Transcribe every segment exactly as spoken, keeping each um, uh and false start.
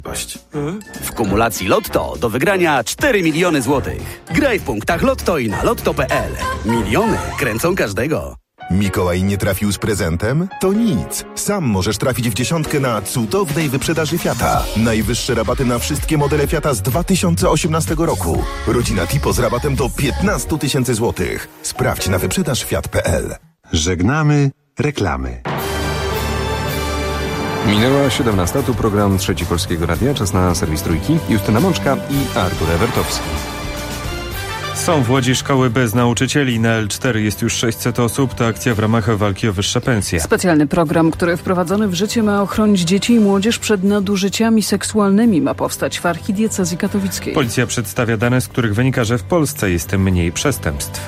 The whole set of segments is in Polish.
W kumulacji Lotto do wygrania cztery miliony złotych. Graj w punktach Lotto i na lotto kropka p l. Miliony kręcą każdego. Mikołaj nie trafił z prezentem? To nic. Sam możesz trafić w dziesiątkę na cudownej wyprzedaży Fiata. Najwyższe rabaty na wszystkie modele Fiata z dwa tysiące osiemnastego roku. Rodzina Tipo z rabatem do piętnaście tysięcy złotych. Sprawdź na wyprzedaż fiat kropka p l. Żegnamy reklamy. Minęła siedemnasta, tu program Trzeci Polskiego Radia. Czas na serwis Trójki. Justyna Mączka i Artur Ewertowski. Są w Łodzi szkoły bez nauczycieli. Na L cztery jest już sześćset osób. To akcja w ramach walki o wyższe pensje. Specjalny program, który wprowadzony w życie ma ochronić dzieci i młodzież przed nadużyciami seksualnymi, ma powstać w archidiecezji katowickiej. Policja przedstawia dane, z których wynika, że w Polsce jest mniej przestępstw.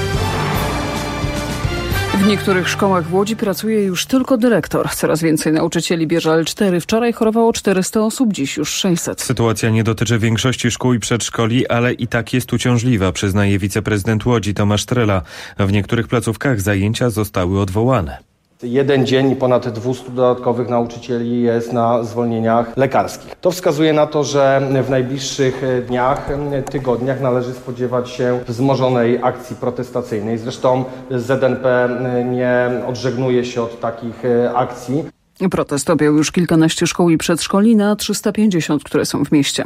W niektórych szkołach w Łodzi pracuje już tylko dyrektor. Coraz więcej nauczycieli bierze L cztery. Wczoraj chorowało czterysta osób, dziś już sześćset. Sytuacja nie dotyczy większości szkół i przedszkoli, ale i tak jest uciążliwa, przyznaje wiceprezydent Łodzi Tomasz Trela. W niektórych placówkach zajęcia zostały odwołane. Jeden dzień i ponad dwieście dodatkowych nauczycieli jest na zwolnieniach lekarskich. To wskazuje na to, że w najbliższych dniach, tygodniach należy spodziewać się wzmożonej akcji protestacyjnej. Zresztą Z N P nie odżegnuje się od takich akcji. Protest objął już kilkanaście szkół i przedszkoli na trzysta pięćdziesiąt, które są w mieście.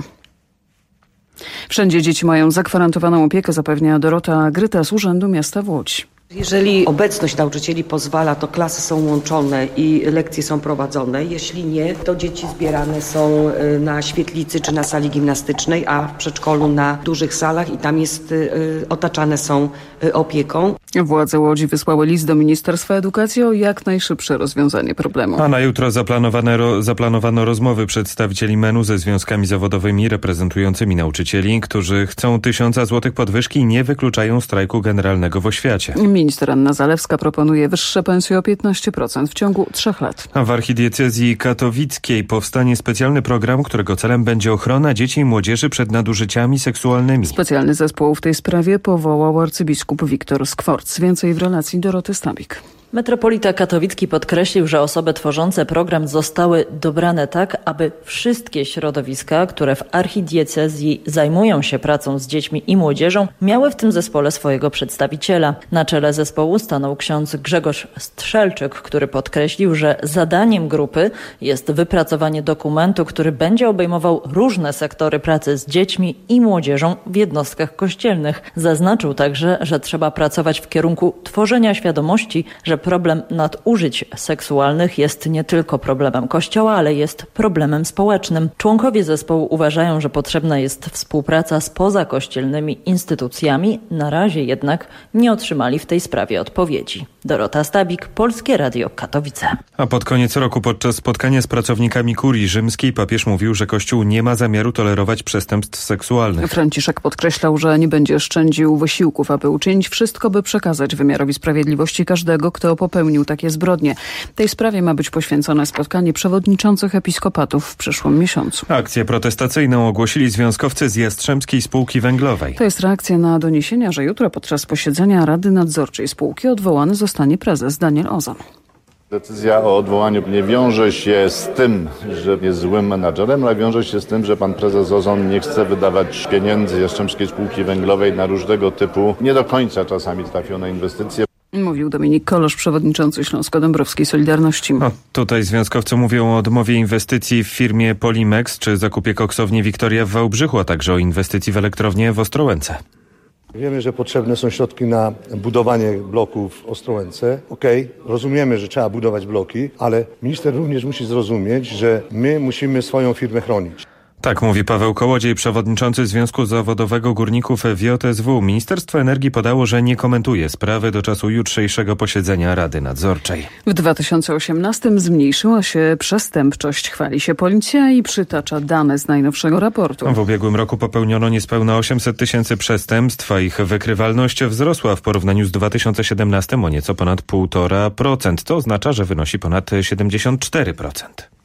Wszędzie dzieci mają zagwarantowaną opiekę, zapewnia Dorota Gryta z Urzędu Miasta w Łodzi. Jeżeli obecność nauczycieli pozwala, to klasy są łączone i lekcje są prowadzone. Jeśli nie, to dzieci zbierane są na świetlicy czy na sali gimnastycznej, a w przedszkolu na dużych salach i tam jest, otaczane są opieką. Władze Łodzi wysłały list do Ministerstwa Edukacji o jak najszybsze rozwiązanie problemu. A na jutro zaplanowane ro, zaplanowano rozmowy przedstawicieli M E N-u ze związkami zawodowymi reprezentującymi nauczycieli, którzy chcą tysiąca złotych podwyżki i nie wykluczają strajku generalnego w oświacie. Minister Anna Zalewska proponuje wyższe pensje o piętnaście procent w ciągu trzech lat. A w archidiecezji katowickiej powstanie specjalny program, którego celem będzie ochrona dzieci i młodzieży przed nadużyciami seksualnymi. Specjalny zespół w tej sprawie powołał arcybiskup Wiktor Skworc. Więcej w relacji Doroty Stabik. Metropolita katowicki podkreślił, że osoby tworzące program zostały dobrane tak, aby wszystkie środowiska, które w archidiecezji zajmują się pracą z dziećmi i młodzieżą, miały w tym zespole swojego przedstawiciela. Na czele zespołu stanął ksiądz Grzegorz Strzelczyk, który podkreślił, że zadaniem grupy jest wypracowanie dokumentu, który będzie obejmował różne sektory pracy z dziećmi i młodzieżą w jednostkach kościelnych. Zaznaczył także, że trzeba pracować w kierunku tworzenia świadomości, że problem nadużyć seksualnych jest nie tylko problemem Kościoła, ale jest problemem społecznym. Członkowie zespołu uważają, że potrzebna jest współpraca z pozakościelnymi instytucjami. Na razie jednak nie otrzymali w tej sprawie odpowiedzi. Dorota Stabik, Polskie Radio Katowice. A pod koniec roku podczas spotkania z pracownikami kurii rzymskiej papież mówił, że Kościół nie ma zamiaru tolerować przestępstw seksualnych. Franciszek podkreślał, że nie będzie szczędził wysiłków, aby uczynić wszystko, by przekazać wymiarowi sprawiedliwości każdego, kto popełnił takie zbrodnie. Tej sprawie ma być poświęcone spotkanie przewodniczących episkopatów w przyszłym miesiącu. Akcję protestacyjną ogłosili związkowcy z Jastrzębskiej Spółki Węglowej. To jest reakcja na doniesienia, że jutro podczas posiedzenia Rady Nadzorczej spółki odwołany zostanie prezes Daniel Ozon. Decyzja o odwołaniu nie wiąże się z tym, że jest złym menadżerem, ale wiąże się z tym, że pan prezes Ozon nie chce wydawać pieniędzy Jastrzębskiej Spółki Węglowej na różnego typu, nie do końca czasami trafione inwestycje. Mówił Dominik Kolosz, przewodniczący Śląsko-Dąbrowskiej Solidarności. No, tutaj związkowcy mówią o odmowie inwestycji w firmie Polimex czy zakupie koksowni Wiktoria w Wałbrzychu, a także o inwestycji w elektrownię w Ostrołęce. Wiemy, że potrzebne są środki na budowanie bloków w Ostrołęce. Okej, okay, rozumiemy, że trzeba budować bloki, ale minister również musi zrozumieć, że my musimy swoją firmę chronić. Tak mówi Paweł Kołodziej, przewodniczący Związku Zawodowego Górników W J S W. Ministerstwo Energii podało, że nie komentuje sprawy do czasu jutrzejszego posiedzenia Rady Nadzorczej. W dwa tysiące osiemnastym zmniejszyła się przestępczość, chwali się policja i przytacza dane z najnowszego raportu. W ubiegłym roku popełniono niespełna osiemset tysięcy przestępstw, a ich wykrywalność wzrosła w porównaniu z dwa tysiące siedemnastym o nieco ponad półtora procent. To oznacza, że wynosi ponad siedemdziesiąt cztery procent.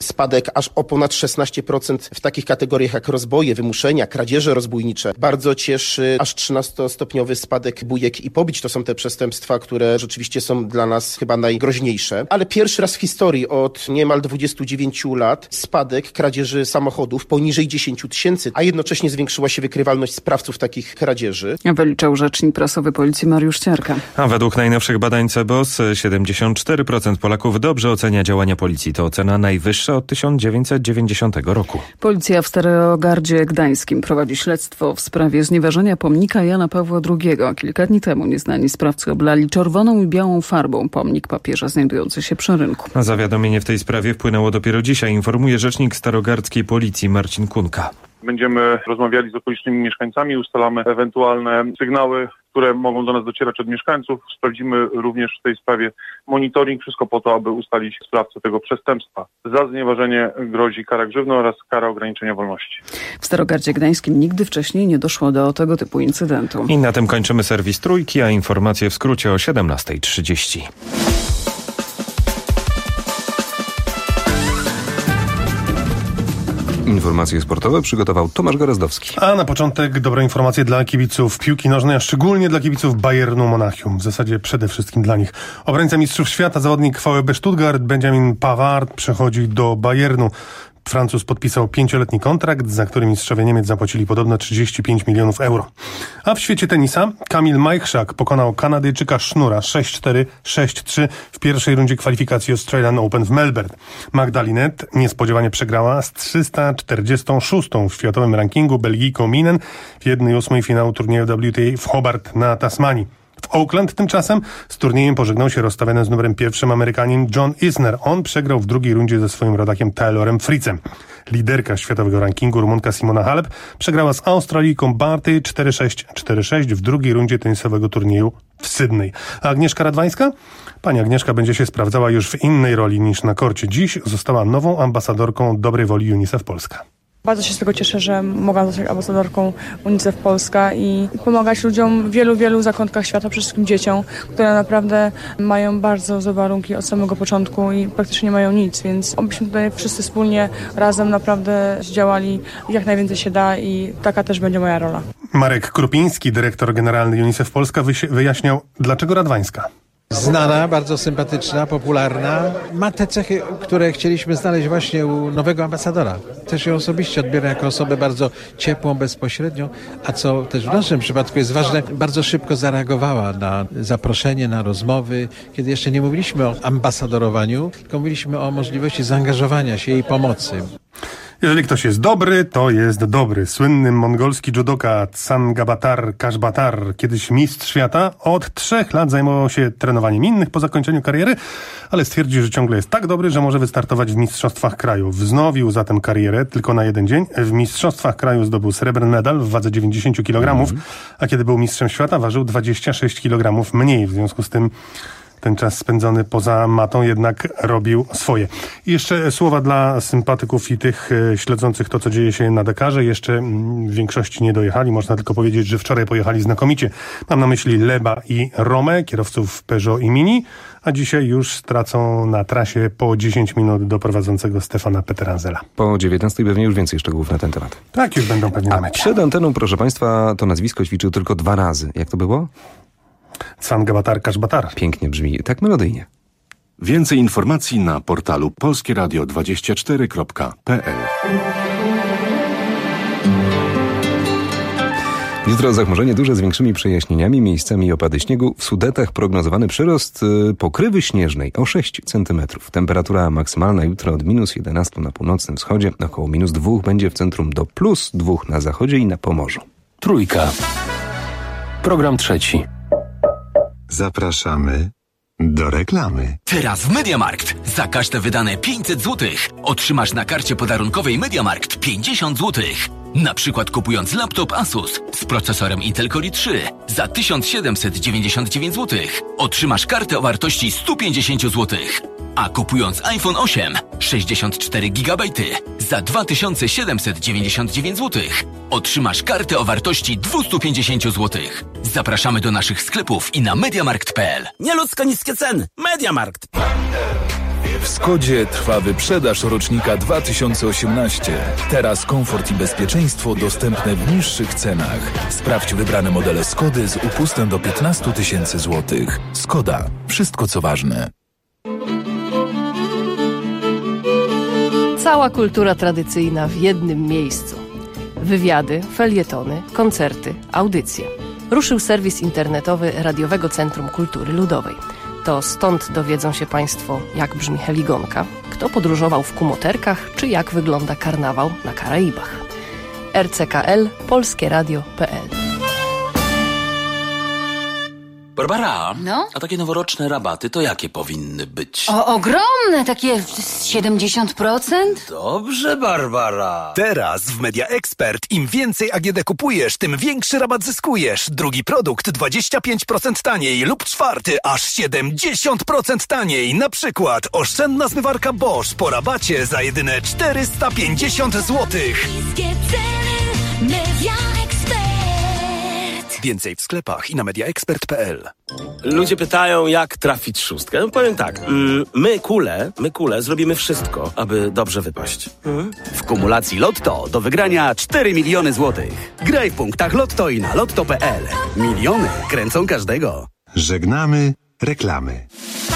spadek aż o ponad szesnaście procent w takich kategoriach jak rozboje, wymuszenia, kradzieże rozbójnicze. Bardzo cieszy aż trzynastostopniowy spadek bójek i pobić. To są te przestępstwa, które rzeczywiście są dla nas chyba najgroźniejsze. Ale pierwszy raz w historii od niemal dwudziestu dziewięciu lat spadek kradzieży samochodów poniżej dziesięciu tysięcy, a jednocześnie zwiększyła się wykrywalność sprawców takich kradzieży. Wyliczał rzecznik prasowy Policji Mariusz Ciarka. A według najnowszych badań C B O S siedemdziesiąt cztery procent Polaków dobrze ocenia działania policji. To ocena najwyższa od tysiąc dziewięćset dziewięćdziesiątego roku. Policja w Starogardzie Gdańskim prowadzi śledztwo w sprawie znieważenia pomnika Jana Pawła drugiego. Kilka dni temu nieznani sprawcy oblali czerwoną i białą farbą pomnik papieża znajdujący się przy rynku. A zawiadomienie w tej sprawie wpłynęło dopiero dzisiaj, informuje rzecznik starogardzkiej policji Marcin Kunka. Będziemy rozmawiali z okolicznymi mieszkańcami, ustalamy ewentualne sygnały, które mogą do nas docierać od mieszkańców. Sprawdzimy również w tej sprawie monitoring, wszystko po to, aby ustalić sprawcę tego przestępstwa. Za znieważenie grozi kara grzywna oraz kara ograniczenia wolności. W Starogardzie Gdańskim nigdy wcześniej nie doszło do tego typu incydentu. I na tym kończymy serwis Trójki, a informacje w skrócie o siedemnasta trzydzieści. Informacje sportowe przygotował Tomasz Gorazdowski. A na początek dobre informacje dla kibiców piłki nożnej, a szczególnie dla kibiców Bayernu Monachium. W zasadzie przede wszystkim dla nich. Obrońca mistrzów świata, zawodnik V fB Stuttgart, Benjamin Pavard, przechodzi do Bayernu. Francuz podpisał pięcioletni kontrakt, za który mistrzowie Niemiec zapłacili podobno trzydzieści pięć milionów euro. A w świecie tenisa Kamil Majchrzak pokonał Kanadyjczyka Sznura sześć cztery, sześć trzy w pierwszej rundzie kwalifikacji Australian Open w Melbourne. Magdalinet niespodziewanie przegrała z trzysta czterdziestą szóstą w światowym rankingu Belgijką Minen w jednej ósmej finału turnieju W T A w Hobart na Tasmanii. W Oakland tymczasem z turniejem pożegnał się rozstawiony z numerem pierwszym Amerykanin John Isner. On przegrał w drugiej rundzie ze swoim rodakiem Taylorem Fritzem. Liderka światowego rankingu Rumunka Simona Halep przegrała z Australijką Barty cztery sześć, cztery sześć w drugiej rundzie tenisowego turnieju w Sydney. A Agnieszka Radwańska? Pani Agnieszka będzie się sprawdzała już w innej roli niż na korcie. Dziś została nową ambasadorką dobrej woli UNICEF Polska. Bardzo się z tego cieszę, że mogłam zostać ambasadorką UNICEF Polska i pomagać ludziom w wielu, wielu zakątkach świata, przede wszystkim dzieciom, które naprawdę mają bardzo złe warunki od samego początku i praktycznie nie mają nic, więc obyśmy tutaj wszyscy wspólnie razem naprawdę działali jak najwięcej się da i taka też będzie moja rola. Marek Krupiński, dyrektor generalny UNICEF Polska, wyjaśniał, dlaczego Radwańska. Znana, bardzo sympatyczna, popularna. Ma te cechy, które chcieliśmy znaleźć właśnie u nowego ambasadora. Też ją osobiście odbieram jako osobę bardzo ciepłą, bezpośrednią, a co też w naszym przypadku jest ważne, bardzo szybko zareagowała na zaproszenie, na rozmowy, kiedy jeszcze nie mówiliśmy o ambasadorowaniu, tylko mówiliśmy o możliwości zaangażowania się i pomocy. Jeżeli ktoś jest dobry, to jest dobry. Słynny mongolski judoka Tsangabatar Kashbatar, kiedyś mistrz świata, od trzech lat zajmował się trenowaniem innych po zakończeniu kariery, ale stwierdził, że ciągle jest tak dobry, że może wystartować w mistrzostwach kraju. Wznowił zatem karierę tylko na jeden dzień. W mistrzostwach kraju zdobył srebrny medal w wadze dziewięćdziesiąt kilogramów, mm. a kiedy był mistrzem świata, ważył dwadzieścia sześć kilogramów mniej. W związku z tym ten czas spędzony poza matą jednak robił swoje. I jeszcze słowa dla sympatyków i tych e, śledzących to, co dzieje się na Dakarze. Jeszcze m, w większości nie dojechali. Można tylko powiedzieć, że wczoraj pojechali znakomicie. Mam na myśli Leba i Romę, kierowców Peugeot i Mini, a dzisiaj już stracą na trasie po dziesięć minut do prowadzącego Stefana Peteranzela. Po dziewiętnastej pewnie już więcej szczegółów na ten temat. Tak, już będą pewnie a na mecie. Przed anteną, proszę Państwa, to nazwisko ćwiczył tylko dwa razy. Jak to było? Tsangabatar Kashbatar. Pięknie brzmi, tak melodyjnie. Więcej informacji na portalu polskie radio dwadzieścia cztery kropka p l. Jutro zachmurzenie duże z większymi przejaśnieniami, miejscami opady śniegu. W Sudetach prognozowany przyrost y, pokrywy śnieżnej o sześć centymetrów. Temperatura maksymalna jutro od minus jedenaście na północnym wschodzie, około minus dwa będzie w centrum do plus dwa na zachodzie i na Pomorzu. Trójka. Program trzeci. Zapraszamy do reklamy. Teraz w MediaMarkt za każde wydane pięćset złotych otrzymasz na karcie podarunkowej MediaMarkt pięćdziesiąt złotych. Na przykład kupując laptop Asus z procesorem Intel Core i trzy za tysiąc siedemset dziewięćdziesiąt dziewięć złotych otrzymasz kartę o wartości sto pięćdziesiąt złotych. A kupując iPhone osiem sześćdziesiąt cztery gigabajty za dwa tysiące siedemset dziewięćdziesiąt dziewięć złotych otrzymasz kartę o wartości dwieście pięćdziesiąt złotych. Zapraszamy do naszych sklepów i na mediamarkt kropka p l. Nieludzko niskie ceny. MediaMarkt. W Skodzie trwa wyprzedaż rocznika dwa tysiące osiemnaście. Teraz komfort i bezpieczeństwo dostępne w niższych cenach. Sprawdź wybrane modele Skody z upustem do piętnaście tysięcy złotych. Skoda. Wszystko co ważne. Cała kultura tradycyjna w jednym miejscu. Wywiady, felietony, koncerty, audycje. Ruszył serwis internetowy Radiowego Centrum Kultury Ludowej. To stąd dowiedzą się Państwo, jak brzmi heligonka, kto podróżował w kumoterkach, czy jak wygląda karnawał na Karaibach. R C K L, polskie radio kropka p l. Barbara, no? A takie noworoczne rabaty to jakie powinny być? O, ogromne, takie siedemdziesiąt procent? Dobrze, Barbara. Teraz w Media Expert im więcej A G D kupujesz, tym większy rabat zyskujesz. Drugi produkt dwadzieścia pięć procent taniej lub czwarty aż siedemdziesiąt procent taniej. Na przykład oszczędna zmywarka Bosch po rabacie za jedyne czterysta pięćdziesiąt złotych. Media Expert. Więcej w sklepach i na media expert kropka p l. Ludzie pytają, jak trafić szóstkę. No powiem tak, mm, my kule, my kule zrobimy wszystko, aby dobrze wypaść. Mhm. W kumulacji Lotto do wygrania cztery miliony złotych. Graj w punktach Lotto i na lotto kropka p l. Miliony kręcą każdego. Żegnamy reklamy.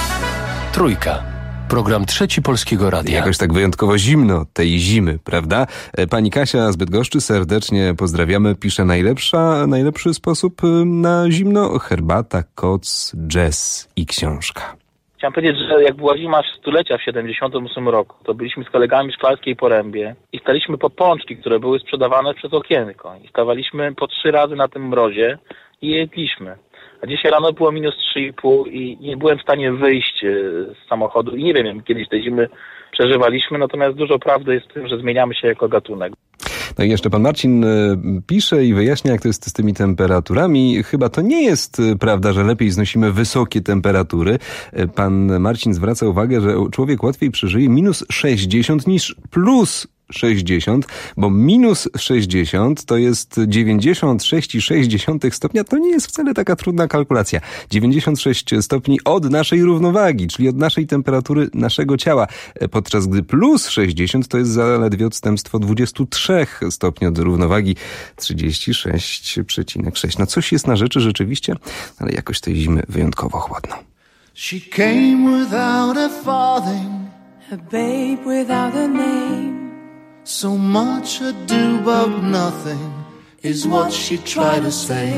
Trójka. Program Trzeci Polskiego Radia. Jakoś tak wyjątkowo zimno tej zimy, prawda? Pani Kasia z Bydgoszczy serdecznie pozdrawiamy. Pisze najlepsza, najlepszy sposób na zimno: herbata, koc, jazz i książka. Chciałem powiedzieć, że jak była zima stulecia w siedemdziesiątym ósmym roku, to byliśmy z kolegami w Szklarskiej Porębie i staliśmy po pączki, które były sprzedawane przez okienko. I stawaliśmy po trzy razy na tym mrozie i jedliśmy. A dzisiaj rano było minus trzy i pół i nie byłem w stanie wyjść z samochodu i nie wiem, jak kiedyś tej zimy przeżywaliśmy, natomiast dużo prawdy jest w tym, że zmieniamy się jako gatunek. No i jeszcze pan Marcin pisze i wyjaśnia, jak to jest z tymi temperaturami. Chyba to nie jest prawda, że lepiej znosimy wysokie temperatury. Pan Marcin zwraca uwagę, że człowiek łatwiej przeżyje minus sześćdziesiąt niż plus sześćdziesiąt, bo minus sześćdziesiąt to jest dziewięćdziesiąt sześć przecinek sześć stopnia. To nie jest wcale taka trudna kalkulacja. dziewięćdziesiąt sześć stopni od naszej równowagi, czyli od naszej temperatury naszego ciała. Podczas gdy plus sześćdziesiąt to jest zaledwie odstępstwo dwadzieścia trzy stopni od równowagi, trzydzieści sześć przecinek sześć. No coś jest na rzeczy rzeczywiście, ale jakoś tej zimy wyjątkowo chłodno. She came without a farthing, a babe without a name. So much ado about nothing is what she tried to say.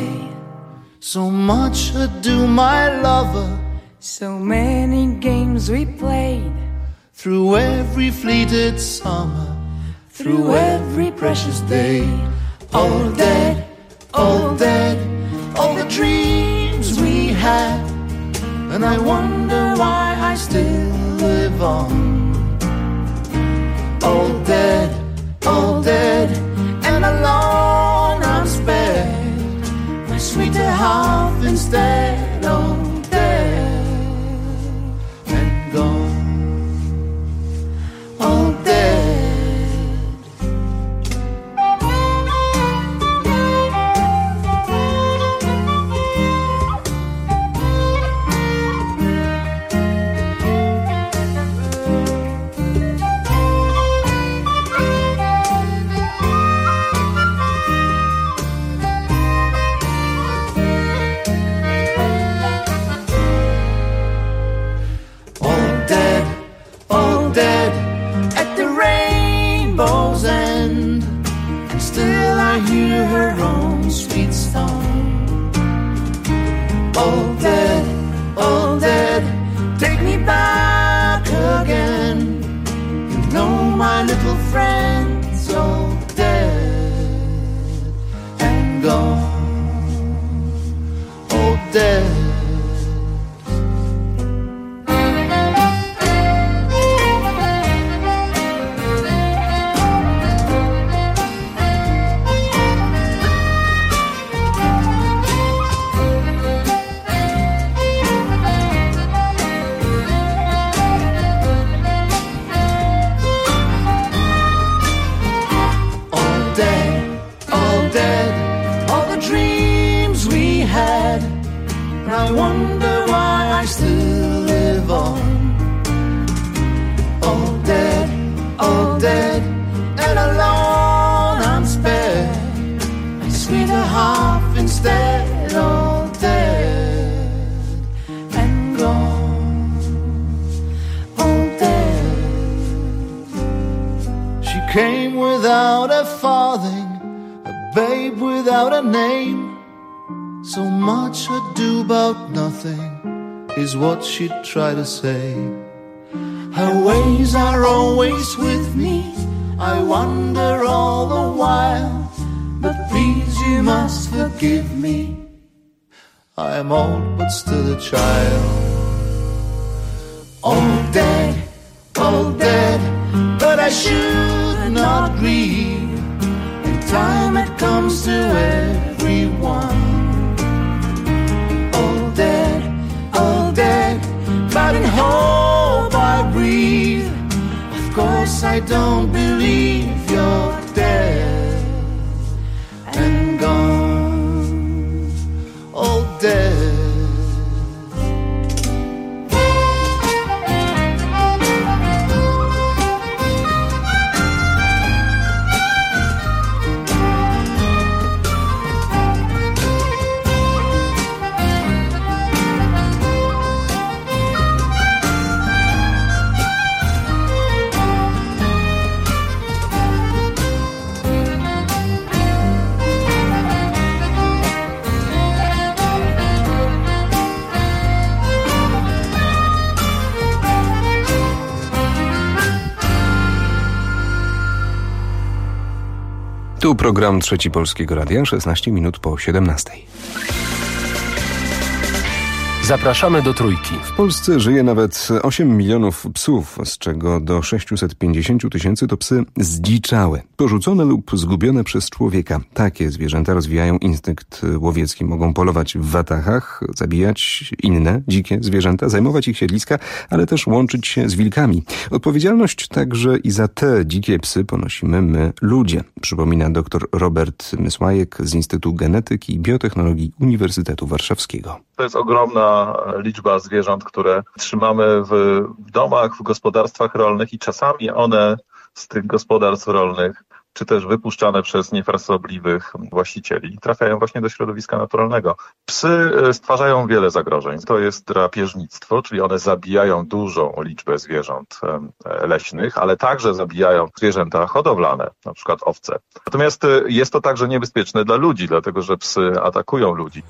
So much ado, my lover. So many games we played. Through every fleeted summer, through every precious day. All dead, all dead, all the dreams we had. And I wonder why I still live on. All dead, all dead, and alone I'm spared. My sweeter half instead, all dead and gone. All dead. Dead at the rainbow's end, and still I hear her own sweet song. All dead, all dead, take me back again. You know my little friend's all dead and gone. All dead. I wonder why I still live on. nothing, a babe without a name. So much ado about nothing is what she'd try to say. Her ways are always with me, I wonder all the while. But please you must forgive me, I am old but still a child. All dead, all dead, but I should not grieve. In time it comes to everyone. All dead, all dead, but in hope I breathe. Of course I don't believe you're dead and gone. All dead. Tu program Trzeci Polskiego Radia, szesnaście minut po siedemnastej. Zapraszamy do Trójki. W Polsce żyje nawet osiem milionów psów, z czego do sześćset pięćdziesiąt tysięcy to psy zdziczałe, porzucone lub zgubione przez człowieka. Takie zwierzęta rozwijają instynkt łowiecki, mogą polować w watachach, zabijać inne dzikie zwierzęta, zajmować ich siedliska, ale też łączyć się z wilkami. Odpowiedzialność także i za te dzikie psy ponosimy my, ludzie, przypomina dr Robert Mysłajek z Instytutu Genetyki i Biotechnologii Uniwersytetu Warszawskiego. To jest ogromna liczba zwierząt, które trzymamy w domach, w gospodarstwach rolnych i czasami one z tych gospodarstw rolnych, czy też wypuszczane przez niefrasobliwych właścicieli, trafiają właśnie do środowiska naturalnego. Psy stwarzają wiele zagrożeń. To jest drapieżnictwo, czyli one zabijają dużą liczbę zwierząt leśnych, ale także zabijają zwierzęta hodowlane, na przykład owce. Natomiast jest to także niebezpieczne dla ludzi, dlatego że psy atakują ludzi.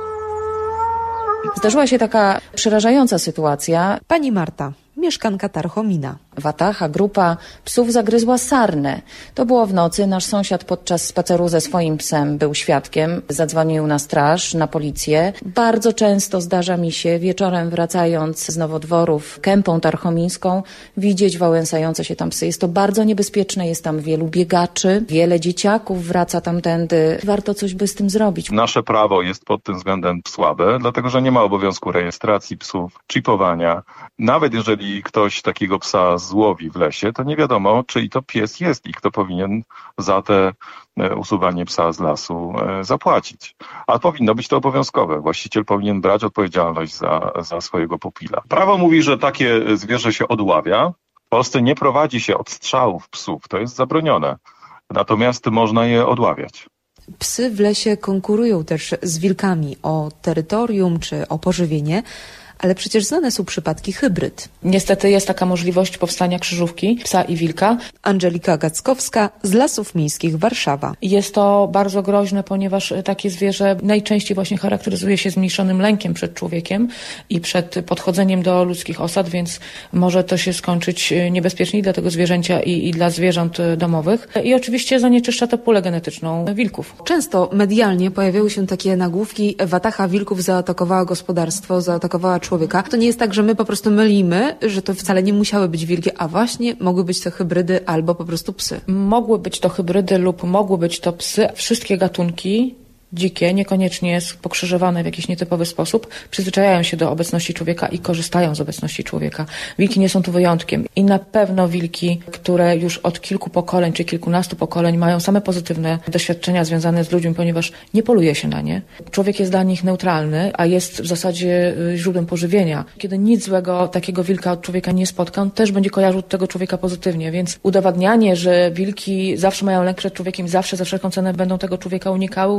Zdarzyła się taka przerażająca sytuacja. Pani Marta, mieszkanka Tarchomina. Wataha, grupa psów zagryzła sarnę. To było w nocy. Nasz sąsiad podczas spaceru ze swoim psem był świadkiem. Zadzwonił na straż, na policję. Bardzo często zdarza mi się wieczorem wracając z nowodworów kępą tarchomińską widzieć wałęsające się tam psy. Jest to bardzo niebezpieczne. Jest tam wielu biegaczy. Wiele dzieciaków wraca tamtędy. Warto coś by z tym zrobić. Nasze prawo jest pod tym względem słabe, dlatego że nie ma obowiązku rejestracji psów, chipowania. Nawet jeżeli ktoś takiego psa złowi w lesie, to nie wiadomo, czyj to pies jest i kto powinien za te usuwanie psa z lasu zapłacić. A powinno być to obowiązkowe. Właściciel powinien brać odpowiedzialność za, za swojego pupila. Prawo mówi, że takie zwierzę się odławia. W Polsce nie prowadzi się odstrzałów psów. To jest zabronione. Natomiast można je odławiać. Psy w lesie konkurują też z wilkami o terytorium czy o pożywienie. Ale przecież znane są przypadki hybryd. Niestety jest taka możliwość powstania krzyżówki psa i wilka. Angelika Gackowska z Lasów Miejskich Warszawa. Jest to bardzo groźne, ponieważ takie zwierzę najczęściej właśnie charakteryzuje się zmniejszonym lękiem przed człowiekiem i przed podchodzeniem do ludzkich osad, więc może to się skończyć niebezpiecznie dla tego zwierzęcia i, i dla zwierząt domowych. I oczywiście zanieczyszcza to pulę genetyczną wilków. Często medialnie pojawiały się takie nagłówki: wataha wilków zaatakowała gospodarstwo, zaatakowała człowieka. To nie jest tak, że my po prostu mylimy, że to wcale nie musiały być wilki, a właśnie mogły być to hybrydy albo po prostu psy. Mogły być to hybrydy lub mogły być to psy. Wszystkie gatunki dzikie, niekoniecznie pokrzyżowane w jakiś nietypowy sposób, przyzwyczajają się do obecności człowieka i korzystają z obecności człowieka. Wilki nie są tu wyjątkiem. I na pewno wilki, które już od kilku pokoleń czy kilkunastu pokoleń mają same pozytywne doświadczenia związane z ludźmi, ponieważ nie poluje się na nie. Człowiek jest dla nich neutralny, a jest w zasadzie źródłem pożywienia. Kiedy nic złego takiego wilka od człowieka nie spotka, on też będzie kojarzył tego człowieka pozytywnie, więc udowadnianie, że wilki zawsze mają lęk przed człowiekiem, zawsze za wszelką cenę będą tego człowieka unikały, uważam, że jest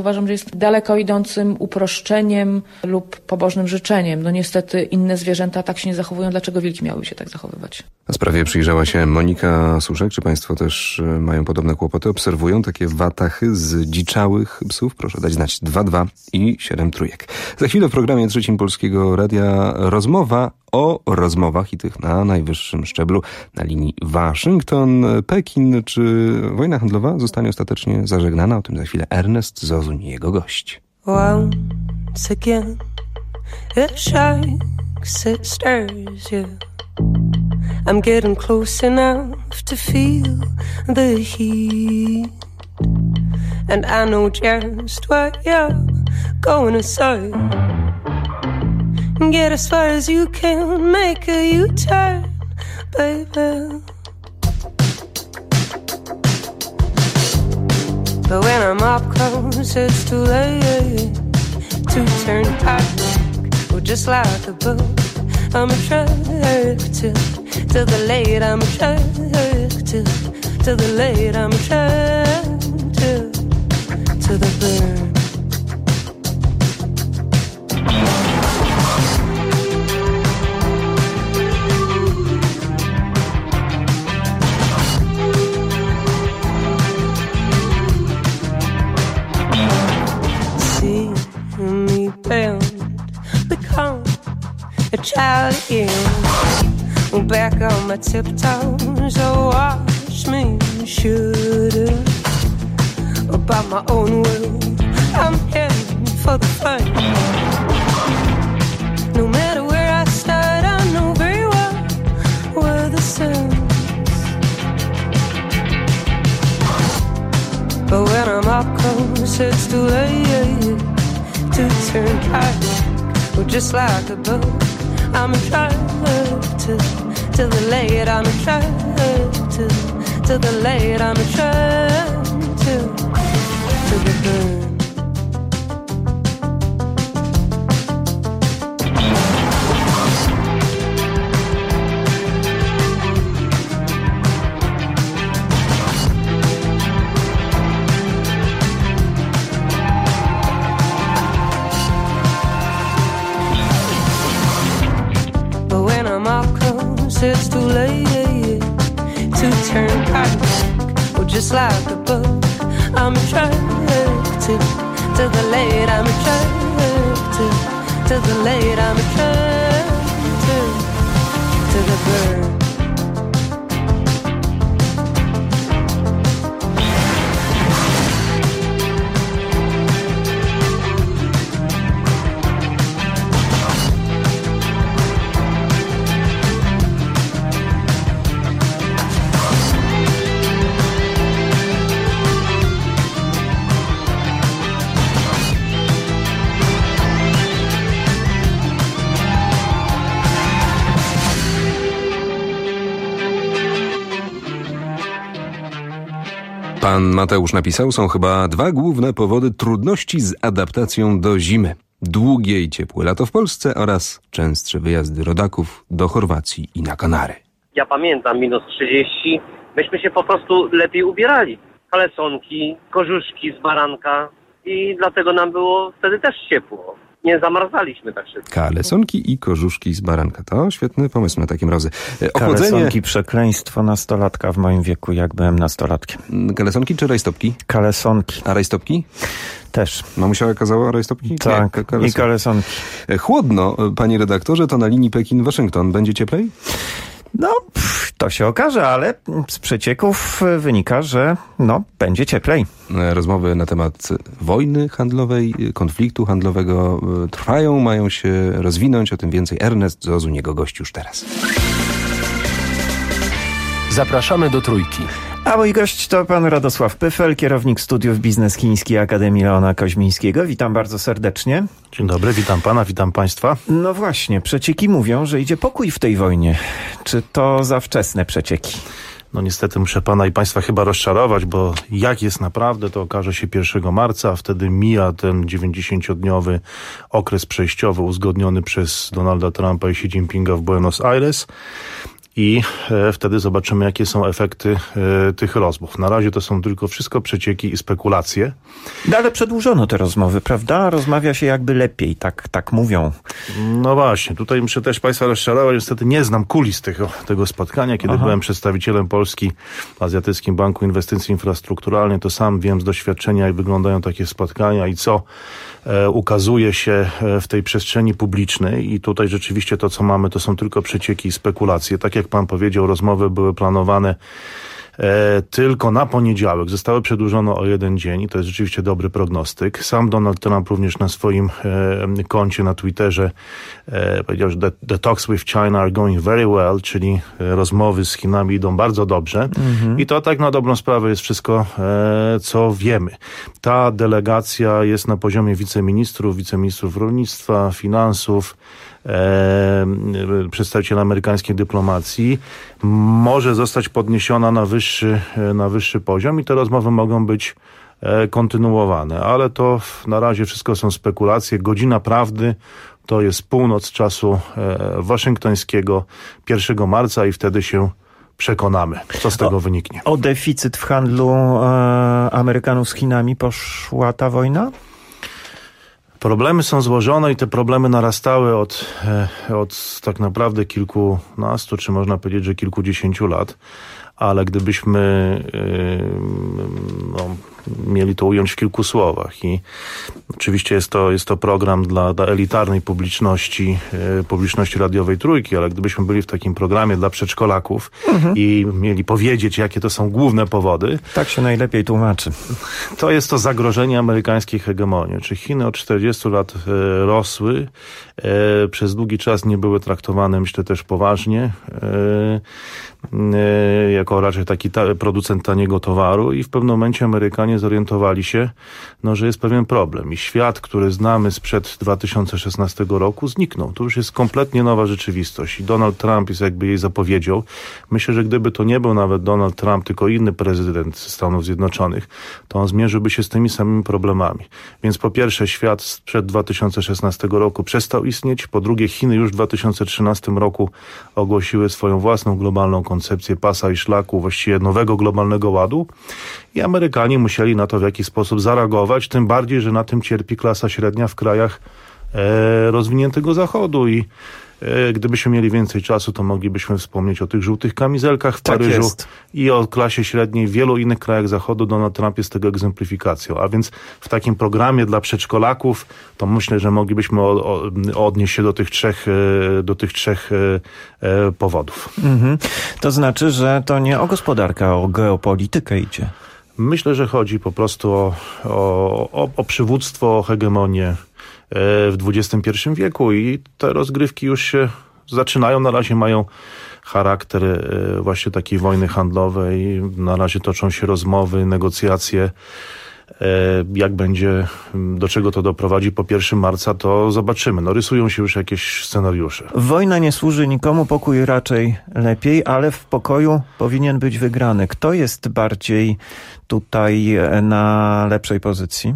jest daleko idącym uproszczeniem lub pobożnym życzeniem. No niestety inne zwierzęta tak się nie zachowują. Dlaczego wilki miałyby się tak zachowywać? Na sprawie przyjrzała się Monika Suszek. Czy państwo też mają podobne kłopoty? Obserwują takie watachy z dziczałych psów? Proszę dać znać dwa dwa i siedem trójek. Za chwilę w programie Trzecim Polskiego Radia rozmowa o rozmowach i tych na najwyższym szczeblu na linii Waszyngton-Pekin. Czy wojna handlowa zostanie ostatecznie zażegnana? O tym za chwilę Ernest Zozuń i jego gość. Once again, it shakes, it stirs you. I'm getting close enough to feel the heat. And I know just what you're going to say. Get as far as you can, make a U-turn, baby. But when I'm up close, it's too late to turn back. Well, just like a boat, I'm attracted to the late. I'm attracted to the late. I'm attracted to the burn. Become a child again. Back on my tiptoes, oh, watch me shoot by my own will. I'm heading for the fight. No matter where I start, I know very well where the sun. But when I'm up close, it's too late to turn back. Well, just like a boat, I'm attracted to the late. I'm attracted to the late. I'm attracted to the burn. It's too late to turn back. Well, just like a boat, I'm attracted to the late. I'm attracted to the late. I'm attracted to the burn. Pan Mateusz napisał, są chyba dwa główne powody trudności z adaptacją do zimy. Długie i ciepłe lato w Polsce oraz częstsze wyjazdy rodaków do Chorwacji i na Kanary. Ja pamiętam minus trzydzieści, myśmy się po prostu lepiej ubierali. Kalesonki, kożuszki z baranka i dlatego nam było wtedy też ciepło. Nie zamarzaliśmy tak szybko. Kalesonki i kożuszki z baranka. To świetny pomysł na takie mrozy. Ochłodzenie... Kalesonki, przekleństwo nastolatka w moim wieku, jak byłem nastolatkiem. Kalesonki czy rajstopki? Kalesonki. A rajstopki? Też. Mamusia kazała rajstopki? Tak, Nie, i kalesonki. Chłodno, panie redaktorze, to na linii Pekin-Waszyngton. Będzie cieplej? No, pff, to się okaże, ale z przecieków wynika, że no, będzie cieplej. Rozmowy na temat wojny handlowej, konfliktu handlowego trwają, mają się rozwinąć. O tym więcej Ernest Zozuń, jego gość już teraz. Zapraszamy do Trójki. A mój gość to pan Radosław Pyfel, kierownik studiów biznes chińskiej Akademii Leona Koźmińskiego. Witam bardzo serdecznie. Dzień dobry, witam pana, witam państwa. No właśnie, przecieki mówią, że idzie pokój w tej wojnie. Czy to za wczesne przecieki? No niestety muszę pana i państwa chyba rozczarować, bo jak jest naprawdę, to okaże się pierwszego marca, a wtedy mija ten dziewięćdziesięciodniowy okres przejściowy uzgodniony przez Donalda Trumpa i Xi Jinpinga w Buenos Aires. i e, wtedy zobaczymy, jakie są efekty e, tych rozmów. Na razie to są tylko wszystko przecieki i spekulacje. No ale przedłużono te rozmowy, prawda? Rozmawia się jakby lepiej, tak, tak mówią. No właśnie, tutaj muszę też Państwa rozczarować. Niestety nie znam kulis tego, tego spotkania. Kiedy Aha. byłem przedstawicielem Polski w Azjatyckim Banku Inwestycji Infrastrukturalnych, to sam wiem z doświadczenia, jak wyglądają takie spotkania i co e, ukazuje się w tej przestrzeni publicznej. I tutaj rzeczywiście to, co mamy, to są tylko przecieki i spekulacje. Tak jak Pan powiedział, rozmowy były planowane E, tylko na poniedziałek. Zostały przedłużone o jeden dzień i to jest rzeczywiście dobry prognostyk. Sam Donald Trump również na swoim e, koncie na Twitterze e, powiedział, że the, the talks with China are going very well, czyli e, rozmowy z Chinami idą bardzo dobrze. Mhm. I to tak na dobrą sprawę jest wszystko, e, co wiemy. Ta delegacja jest na poziomie wiceministrów, wiceministrów rolnictwa, finansów, E, przedstawiciel amerykańskiej dyplomacji, może zostać podniesiona na wyższy, na wyższy poziom i te rozmowy mogą być e, kontynuowane, ale to na razie wszystko są spekulacje. Godzina prawdy to jest północ czasu e, waszyngtońskiego pierwszego marca i wtedy się przekonamy, co z tego o, wyniknie. O deficyt w handlu e, Amerykanów z Chinami poszła ta wojna? Problemy są złożone i te problemy narastały od, od tak naprawdę kilkunastu, czy można powiedzieć, że kilkudziesięciu lat, ale gdybyśmy no, mieli to ująć w kilku słowach i oczywiście jest to, jest to program dla, dla elitarnej publiczności, publiczności radiowej Trójki, ale gdybyśmy byli w takim programie dla przedszkolaków mhm. i mieli powiedzieć, jakie to są główne powody. Tak się najlepiej tłumaczy. To jest to zagrożenie amerykańskiej hegemonii. Czy Chiny od czterdziestu lat e, rosły, e, przez długi czas nie były traktowane, myślę, też poważnie, e, e, jako raczej taki ta, producent taniego towaru i w pewnym momencie Amerykanie zorientowali się, no, że jest pewien problem i świat, który znamy sprzed dwa tysiące szesnastego roku, zniknął. To już jest kompletnie nowa rzeczywistość i Donald Trump jest jakby jej zapowiedzią. Myślę, że gdyby to nie był nawet Donald Trump, tylko inny prezydent Stanów Zjednoczonych, to on zmierzyłby się z tymi samymi problemami. Więc po pierwsze świat sprzed dwa tysiące szesnastego roku przestał istnieć, po drugie Chiny już w dwa tysiące trzynastym roku ogłosiły swoją własną globalną koncepcję pasa i szlaku, właściwie nowego globalnego ładu i Amerykanie musieli na to w jakiś sposób zareagować, tym bardziej, że na tym cierpi klasa średnia w krajach e, rozwiniętego Zachodu i e, gdybyśmy mieli więcej czasu, to moglibyśmy wspomnieć o tych żółtych kamizelkach w tak Paryżu jest. I o klasie średniej w wielu innych krajach Zachodu. Donald Trump jest tego egzemplifikacją, a więc w takim programie dla przedszkolaków to myślę, że moglibyśmy o, o, odnieść się do tych trzech, e, do tych trzech e, e, powodów. Mhm. To znaczy, że to nie o gospodarkę, a o geopolitykę idzie. Myślę, że chodzi po prostu o, o, o przywództwo, o hegemonię w dwudziestym pierwszym wieku i te rozgrywki już się zaczynają. Na razie mają charakter właśnie takiej wojny handlowej. Na razie toczą się rozmowy, negocjacje. Jak będzie, do czego to doprowadzi po pierwszego marca, to zobaczymy. No, rysują się już jakieś scenariusze. Wojna nie służy nikomu, pokój raczej lepiej, ale w pokoju powinien być wygrany. Kto jest bardziej tutaj na lepszej pozycji?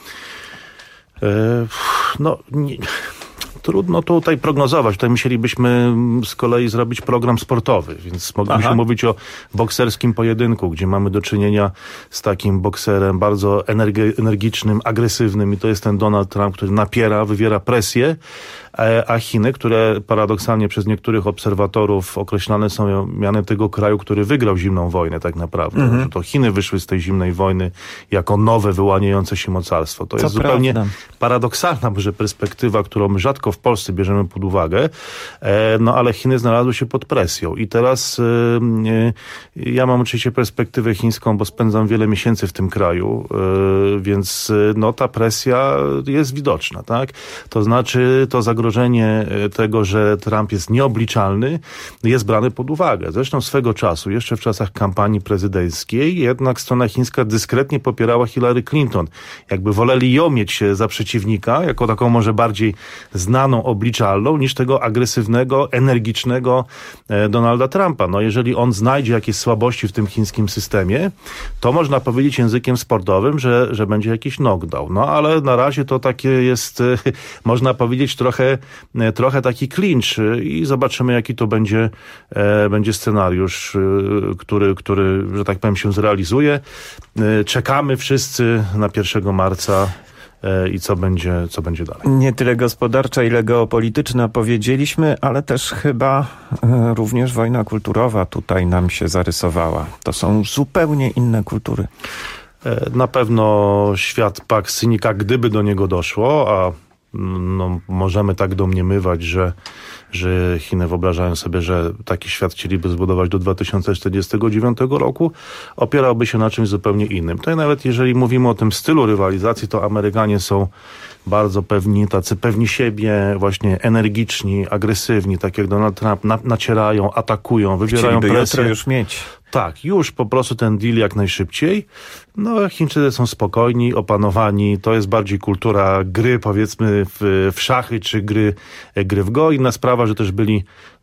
No, nie... Trudno tutaj prognozować. Tutaj musielibyśmy z kolei zrobić program sportowy, więc moglibyśmy Aha. mówić o bokserskim pojedynku, gdzie mamy do czynienia z takim bokserem bardzo energi- energicznym, agresywnym i to jest ten Donald Trump, który napiera, wywiera presję, a Chiny, które paradoksalnie przez niektórych obserwatorów określane są mianem tego kraju, który wygrał zimną wojnę tak naprawdę. Mhm. Że to Chiny wyszły z tej zimnej wojny jako nowe, wyłaniające się mocarstwo. To Co jest prawda. zupełnie paradoksalna może perspektywa, którą my rzadko w Polsce bierzemy pod uwagę, no ale Chiny znalazły się pod presją i teraz ja mam oczywiście perspektywę chińską, bo spędzam wiele miesięcy w tym kraju, więc no ta presja jest widoczna, tak? To znaczy to zagrożenie tego, że Trump jest nieobliczalny, jest brany pod uwagę. Zresztą swego czasu, jeszcze w czasach kampanii prezydenckiej, jednak strona chińska dyskretnie popierała Hillary Clinton. Jakby woleli ją mieć za przeciwnika, jako taką może bardziej znaną, obliczalną, niż tego agresywnego, energicznego Donalda Trumpa. No jeżeli on znajdzie jakieś słabości w tym chińskim systemie, to można powiedzieć językiem sportowym, że, że będzie jakiś knockdown. No ale na razie to takie jest, można powiedzieć, trochę trochę, trochę taki klincz i zobaczymy, jaki to będzie, będzie scenariusz, który, który, że tak powiem, się zrealizuje. Czekamy wszyscy na pierwszego marca. I co będzie, co będzie dalej. Nie tyle gospodarcza, ile geopolityczna powiedzieliśmy, ale też chyba e, również wojna kulturowa tutaj nam się zarysowała. To są zupełnie inne kultury. Na pewno świat pak cynika, gdyby do niego doszło, a no, możemy tak domniemywać, że, że Chiny wyobrażają sobie, że taki świat chcieliby zbudować do dwa tysiące czterdziestego dziewiątego roku, opierałby się na czymś zupełnie innym. To nawet jeżeli mówimy o tym stylu rywalizacji, to Amerykanie są bardzo pewni, tacy pewni siebie, właśnie energiczni, agresywni, tak jak Donald Trump, na, nacierają, atakują, wybierają presję. presję. Jutro już mieć. Tak, już po prostu ten deal jak najszybciej. No, Chińczycy są spokojni, opanowani. To jest bardziej kultura gry, powiedzmy, w, w szachy czy gry, gry w go. Inna sprawa, że też byli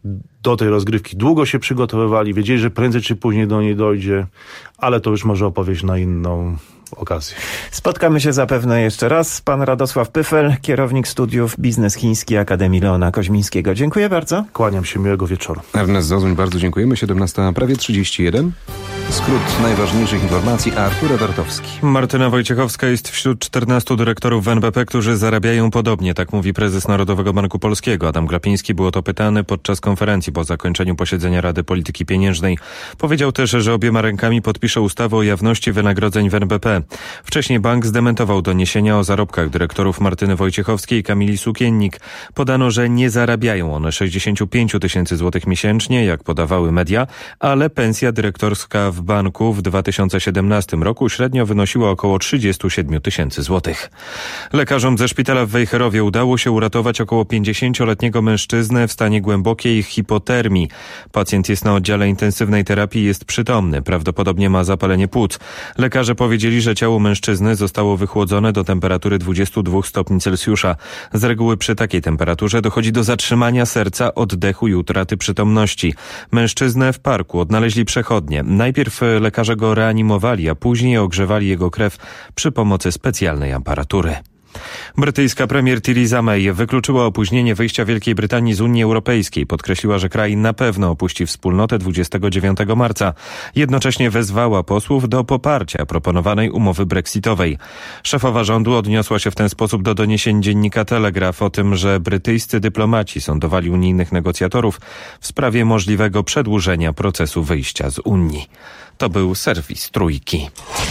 do tej rozgrywki długo się przygotowywali, wiedzieli, że prędzej czy później do niej dojdzie, ale to już może opowieść na inną okazję. Spotkamy się zapewne jeszcze raz. Pan Radosław Pyfel, kierownik studiów Biznes Chiński Akademii Leona Koźmińskiego. Dziękuję bardzo. Kłaniam się, miłego wieczoru. Ernest Zozuń, bardzo dziękujemy. siedemnasta prawie trzydzieści jeden. Skrót najważniejszych informacji, Artur Ewartowski. Martyna Wojciechowska jest wśród czternastu dyrektorów w N B P, którzy zarabiają podobnie, tak mówi prezes Narodowego Banku Polskiego. Adam Glapiński był o to pytany podczas konferencji po zakończeniu posiedzenia Rady Polityki Pieniężnej. Powiedział też, że obiema rękami podpisze ustawę o jawności wynagrodzeń w N B P. Wcześniej bank zdementował doniesienia o zarobkach dyrektorów Martyny Wojciechowskiej i Kamili Sukiennik. Podano, że nie zarabiają one sześćdziesiąt pięć tysięcy złotych miesięcznie, jak podawały media, ale pensja dyrektorska w banku w dwa tysiące siedemnastym roku średnio wynosiła około trzydzieści siedem tysięcy złotych. Lekarzom ze szpitala w Wejherowie udało się uratować około pięćdziesięcioletniego mężczyznę w stanie głębokiej hipotermii. Pacjent jest na oddziale intensywnej terapii i jest przytomny. Prawdopodobnie ma zapalenie płuc. Lekarze powiedzieli, że ciało mężczyzny zostało wychłodzone do temperatury dwudziestu dwóch stopni Celsjusza. Z reguły przy takiej temperaturze dochodzi do zatrzymania serca, oddechu i utraty przytomności. Mężczyznę w parku odnaleźli przechodnie. Najpierw lekarze go reanimowali, a później ogrzewali jego krew przy pomocy specjalnej aparatury. Brytyjska premier Theresa May wykluczyła opóźnienie wyjścia Wielkiej Brytanii z Unii Europejskiej. Podkreśliła, że kraj na pewno opuści wspólnotę dwudziestego dziewiątego marca. Jednocześnie wezwała posłów do poparcia proponowanej umowy brexitowej. Szefowa rządu odniosła się w ten sposób do doniesień dziennika Telegraph o tym, że brytyjscy dyplomaci sądowali unijnych negocjatorów w sprawie możliwego przedłużenia procesu wyjścia z Unii. To był serwis Trójki.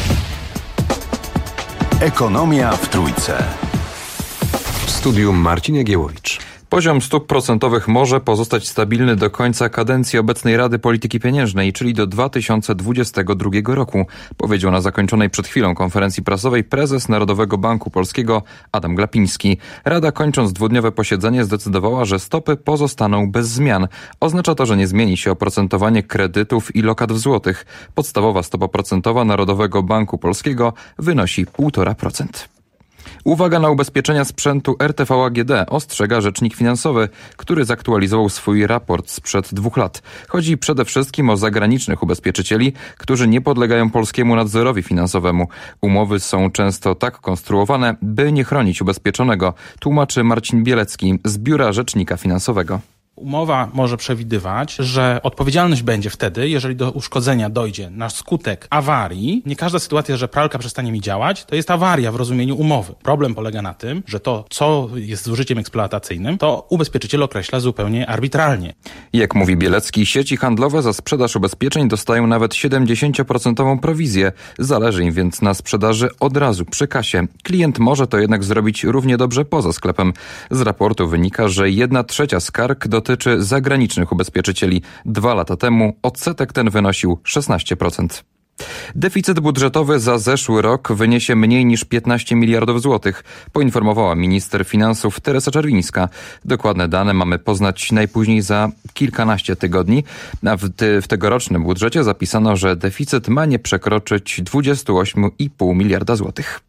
Ekonomia w Trójce. W studiu Marcin Jagiełowicz. Poziom stóp procentowych może pozostać stabilny do końca kadencji obecnej Rady Polityki Pieniężnej, czyli do dwa tysiące dwudziestego drugiego roku, powiedział na zakończonej przed chwilą konferencji prasowej prezes Narodowego Banku Polskiego Adam Glapiński. Rada, kończąc dwudniowe posiedzenie, zdecydowała, że stopy pozostaną bez zmian. Oznacza to, że nie zmieni się oprocentowanie kredytów i lokat w złotych. Podstawowa stopa procentowa Narodowego Banku Polskiego wynosi półtora procent. Uwaga na ubezpieczenia sprzętu R T V A G D, ostrzega rzecznik finansowy, który zaktualizował swój raport sprzed dwóch lat. Chodzi przede wszystkim o zagranicznych ubezpieczycieli, którzy nie podlegają polskiemu nadzorowi finansowemu. Umowy są często tak konstruowane, by nie chronić ubezpieczonego, tłumaczy Marcin Bielecki z Biura Rzecznika Finansowego. Umowa może przewidywać, że odpowiedzialność będzie wtedy, jeżeli do uszkodzenia dojdzie na skutek awarii. Nie każda sytuacja, że pralka przestanie mi działać, to jest awaria w rozumieniu umowy. Problem polega na tym, że to, co jest zużyciem eksploatacyjnym, to ubezpieczyciel określa zupełnie arbitralnie. Jak mówi Bielecki, sieci handlowe za sprzedaż ubezpieczeń dostają nawet siedemdziesięcioprocentową prowizję. Zależy im więc na sprzedaży od razu przy kasie. Klient może to jednak zrobić równie dobrze poza sklepem. Z raportu wynika, że jedna trzecia skarg do dotyczy zagranicznych ubezpieczycieli. Dwa lata temu odsetek ten wynosił szesnaście procent. Deficyt budżetowy za zeszły rok wyniesie mniej niż piętnaście miliardów złotych, poinformowała minister finansów Teresa Czerwińska. Dokładne dane mamy poznać najpóźniej za kilkanaście tygodni, a w, ty, w tegorocznym budżecie zapisano, że deficyt ma nie przekroczyć dwudziestu ośmiu i pół miliarda złotych.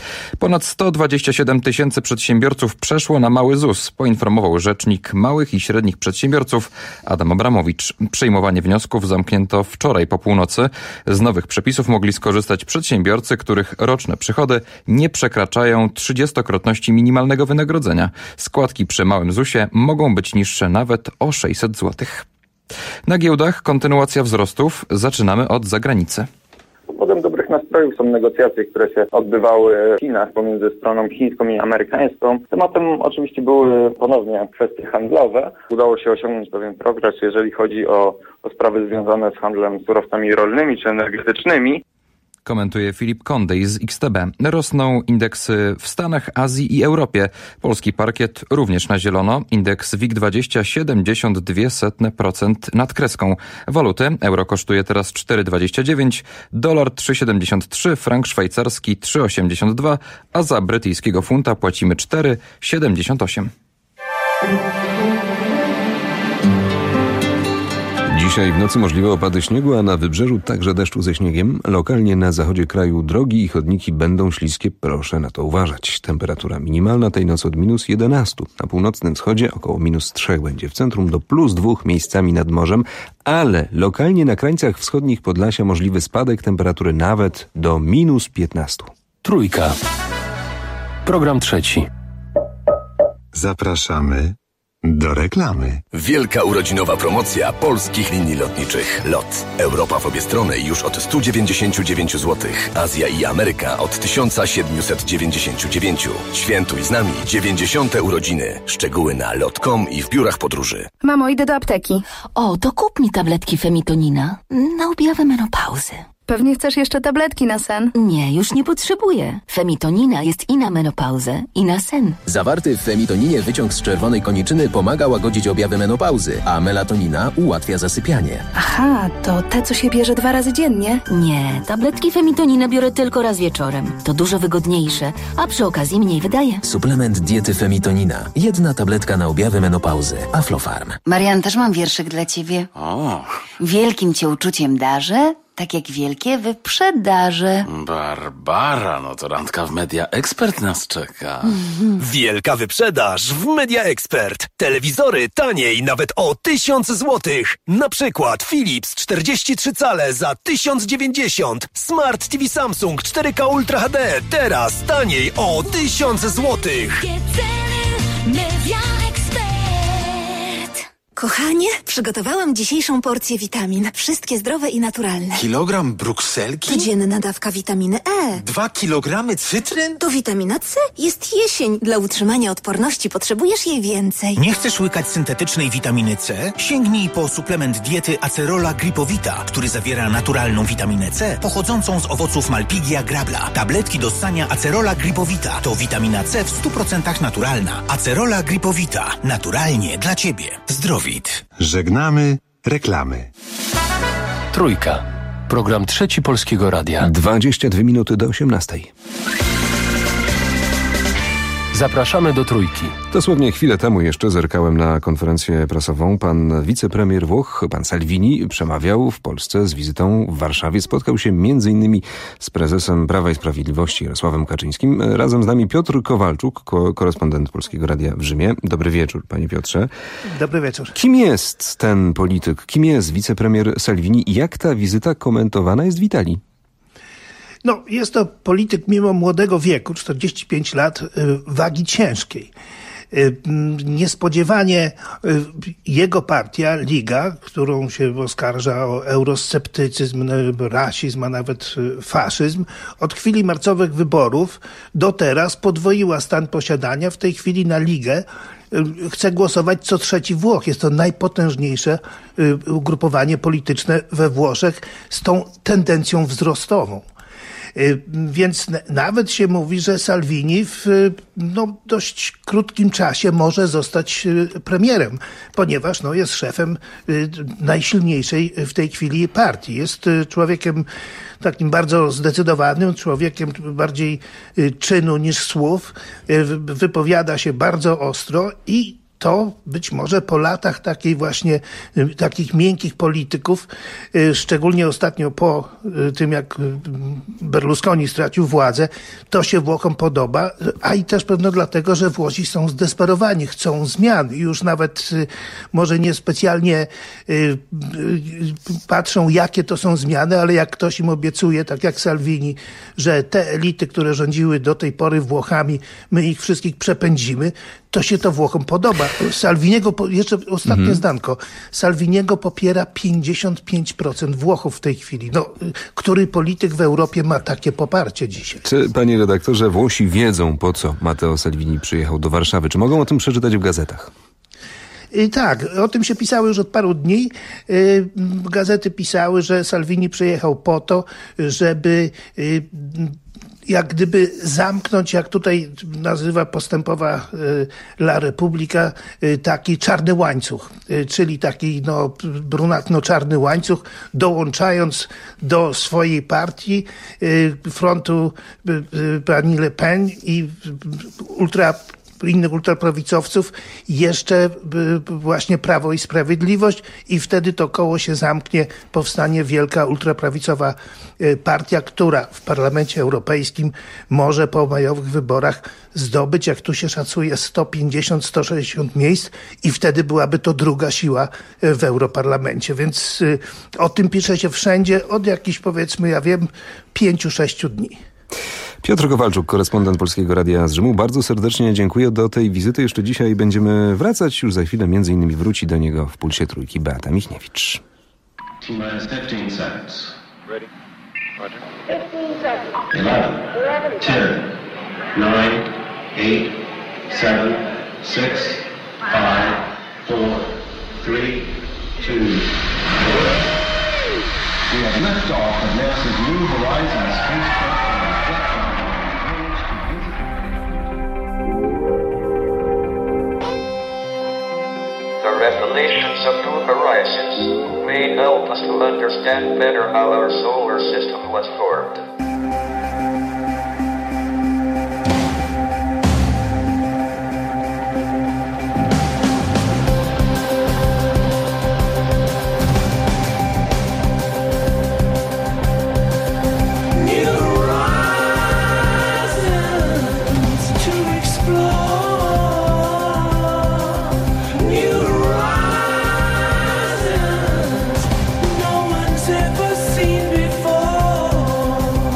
Ponad sto dwadzieścia siedem tysięcy przedsiębiorców przeszło na mały Z U S, poinformował rzecznik małych i średnich przedsiębiorców Adam Abramowicz. Przyjmowanie wniosków zamknięto wczoraj po północy. Z nowych przepisów mogli skorzystać przedsiębiorcy, których roczne przychody nie przekraczają trzydziestokrotności minimalnego wynagrodzenia. Składki przy małym Z U S ie mogą być niższe nawet o sześćset złotych. Na giełdach kontynuacja wzrostów. Zaczynamy od zagranicy. Powodem dobrych nastrojów są negocjacje, które się odbywały w Chinach pomiędzy stroną chińską i amerykańską. Tematem oczywiście były ponownie kwestie handlowe. Udało się osiągnąć pewien progres, jeżeli chodzi o, o sprawy związane z handlem surowcami rolnymi czy energetycznymi. Komentuje Filip Kondej z X T B. Rosną indeksy w Stanach, Azji i Europie. Polski parkiet również na zielono. Indeks W I G dwadzieścia siedemdziesiąt dwa procent nad kreską. Waluty. Euro kosztuje teraz cztery dwadzieścia dziewięć, dolar trzy siedemdziesiąt trzy, frank szwajcarski trzy osiemdziesiąt dwa, a za brytyjskiego funta płacimy cztery siedemdziesiąt osiem. Dzisiaj w nocy możliwe opady śniegu, a na wybrzeżu także deszczu ze śniegiem. Lokalnie na zachodzie kraju drogi i chodniki będą śliskie. Proszę na to uważać. Temperatura minimalna tej nocy od minus jedenaście. Na północnym wschodzie około minus trzy będzie. W centrum do plus dwa miejscami nad morzem, ale lokalnie na krańcach wschodnich Podlasia możliwy spadek temperatury nawet do minus piętnaście. Trójka. Program trzeci. Zapraszamy do reklamy. Wielka urodzinowa promocja polskich linii lotniczych. LOT. Europa w obie strony już od sto dziewięćdziesiąt dziewięć złotych. Azja i Ameryka od tysiąc siedemset dziewięćdziesiąt dziewięć. Świętuj z nami dziewięćdziesiąte urodziny. Szczegóły na lot kropka com i w biurach podróży. Mamo, idę do apteki. O, to kup mi tabletki Femitonina na objawy menopauzy. Pewnie chcesz jeszcze tabletki na sen? Nie, już nie potrzebuję. Femitonina jest i na menopauzę, i na sen. Zawarty w femitoninie wyciąg z czerwonej koniczyny pomaga łagodzić objawy menopauzy, a melatonina ułatwia zasypianie. Aha, to te, co się bierze dwa razy dziennie? Nie, tabletki Femitonina biorę tylko raz wieczorem. To dużo wygodniejsze, a przy okazji mniej wydaje. Suplement diety Femitonina. Jedna tabletka na objawy menopauzy. Aflofarm. Marian, też mam wierszyk dla ciebie. O. Wielkim cię uczuciem darzę, tak jak wielkie wyprzedaże. Barbara, no to randka w Media Expert nas czeka. Wielka wyprzedaż w Media Expert. Telewizory taniej nawet o tysiąc złotych. Na przykład Philips czterdzieści trzy cale za tysiąc dziewięćdziesiąt. Smart T V Samsung cztery K Ultra H D teraz taniej o tysiąc złotych. Media Expert. Kochanie, przygotowałam dzisiejszą porcję witamin. Wszystkie zdrowe i naturalne. Kilogram brukselki? Codzienna dawka witaminy E. Dwa kilogramy cytryn? To witamina C. Jest jesień. Dla utrzymania odporności potrzebujesz jej więcej. Nie chcesz łykać syntetycznej witaminy C? Sięgnij po suplement diety Acerola Gripowita, który zawiera naturalną witaminę C pochodzącą z owoców Malpighia grabla. Tabletki do ssania Acerola Gripowita to witamina C w stu procentach naturalna. Acerola Gripowita. Naturalnie dla Ciebie. Zdrowi. Żegnamy reklamy. Trójka. Program trzeci Polskiego Radia. dwadzieścia dwie minuty do osiemnastej. Zapraszamy do Trójki. Dosłownie chwilę temu jeszcze zerkałem na konferencję prasową. Pan wicepremier Włoch, pan Salvini, przemawiał w Polsce z wizytą w Warszawie. Spotkał się między innymi z prezesem Prawa i Sprawiedliwości Jarosławem Kaczyńskim. Razem z nami Piotr Kowalczuk, ko- korespondent Polskiego Radia w Rzymie. Dobry wieczór, panie Piotrze. Dobry wieczór. Kim jest ten polityk? Kim jest wicepremier Salvini i jak ta wizyta komentowana jest w Italii? No, jest to polityk mimo młodego wieku, czterdzieści pięć lat, wagi ciężkiej. Niespodziewanie jego partia, Liga, którą się oskarża o eurosceptycyzm, rasizm, a nawet faszyzm, od chwili marcowych wyborów do teraz podwoiła stan posiadania. W tej chwili na Ligę chce głosować co trzeci Włoch. Jest to najpotężniejsze ugrupowanie polityczne we Włoszech z tą tendencją wzrostową. Więc nawet się mówi, że Salvini w no, dość krótkim czasie może zostać premierem, ponieważ no, jest szefem najsilniejszej w tej chwili partii. Jest człowiekiem takim bardzo zdecydowanym, człowiekiem bardziej czynu niż słów. Wypowiada się bardzo ostro i to być może po latach takiej właśnie, takich miękkich polityków, szczególnie ostatnio po tym, jak Berlusconi stracił władzę, to się Włochom podoba, a i też pewno dlatego, że Włosi są zdesperowani, chcą zmian i już nawet może niespecjalnie patrzą, jakie to są zmiany, ale jak ktoś im obiecuje, tak jak Salvini, że te elity, które rządziły do tej pory Włochami, my ich wszystkich przepędzimy, to się to Włochom podoba. Salviniego, jeszcze ostatnie mhm. zdanko, Salviniego popiera pięćdziesiąt pięć procent Włochów w tej chwili. No, który polityk w Europie ma takie poparcie dzisiaj? Czy, panie redaktorze, Włosi wiedzą, po co Matteo Salvini przyjechał do Warszawy? Czy mogą o tym przeczytać w gazetach? I tak, o tym się pisało już od paru dni. Gazety pisały, że Salvini przyjechał po to, żeby jak gdyby zamknąć, jak tutaj nazywa postępowa La Repubblica, taki czarny łańcuch, czyli taki no, brunatno-czarny łańcuch, dołączając do swojej partii frontu pani Le Pen i ultra innych ultraprawicowców jeszcze właśnie Prawo i Sprawiedliwość i wtedy to koło się zamknie, powstanie wielka ultraprawicowa partia, która w Parlamencie Europejskim może po majowych wyborach zdobyć, jak tu się szacuje, sto pięćdziesiąt do stu sześćdziesięciu miejsc i wtedy byłaby to druga siła w Europarlamencie. Więc o tym pisze się wszędzie od jakichś, powiedzmy, ja wiem, pięciu, sześciu dni. Piotr Kowalczuk, korespondent Polskiego Radia z Rzymu. Bardzo serdecznie dziękuję. Do tej wizyty jeszcze dzisiaj będziemy wracać. Już za chwilę między innymi wróci do niego w Pulsie Trójki Beata Michniewicz. fifteen seconds. Ready? Roger. fifteen seconds. eleven. ten. nine. eight. seven. six. five. four. three. two. We have liftoff of NASA's New Horizons spacecraft. The revelations of New Horizons may help us to understand better how our solar system was formed. Ever seen before.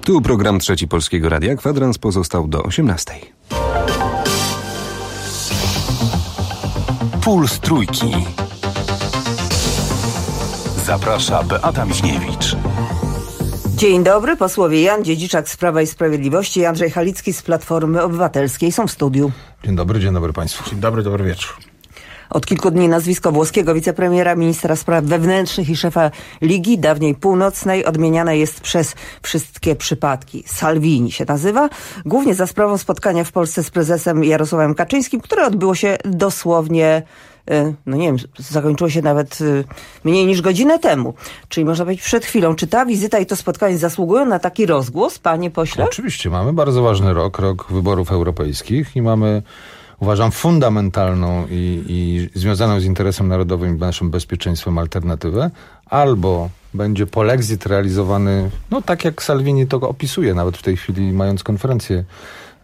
Tu program Trzeci Polskiego Radia. Kwadrans pozostał do osiemnastej. Puls Trójki. Zaprasza Beata Michniewicz. Dzień dobry, posłowie Jan Dziedziczak z Prawa i Sprawiedliwości i Andrzej Halicki z Platformy Obywatelskiej są w studiu. Dzień dobry, dzień dobry Państwu. Dzień dobry, dobry wieczór. Od kilku dni nazwisko włoskiego wicepremiera, ministra spraw wewnętrznych i szefa Ligi, dawniej Północnej, odmieniane jest przez wszystkie przypadki. Salvini się nazywa, głównie za sprawą spotkania w Polsce z prezesem Jarosławem Kaczyńskim, które odbyło się dosłownie, no nie wiem, zakończyło się nawet mniej niż godzinę temu. Czyli można powiedzieć przed chwilą. Czy ta wizyta i to spotkanie zasługują na taki rozgłos, panie pośle? Oczywiście, mamy bardzo ważny rok, rok wyborów europejskich i mamy, uważam, fundamentalną i, i związaną z interesem narodowym i naszym bezpieczeństwem alternatywę. Albo będzie polexit realizowany, no tak jak Salvini to opisuje, nawet w tej chwili mając konferencję e,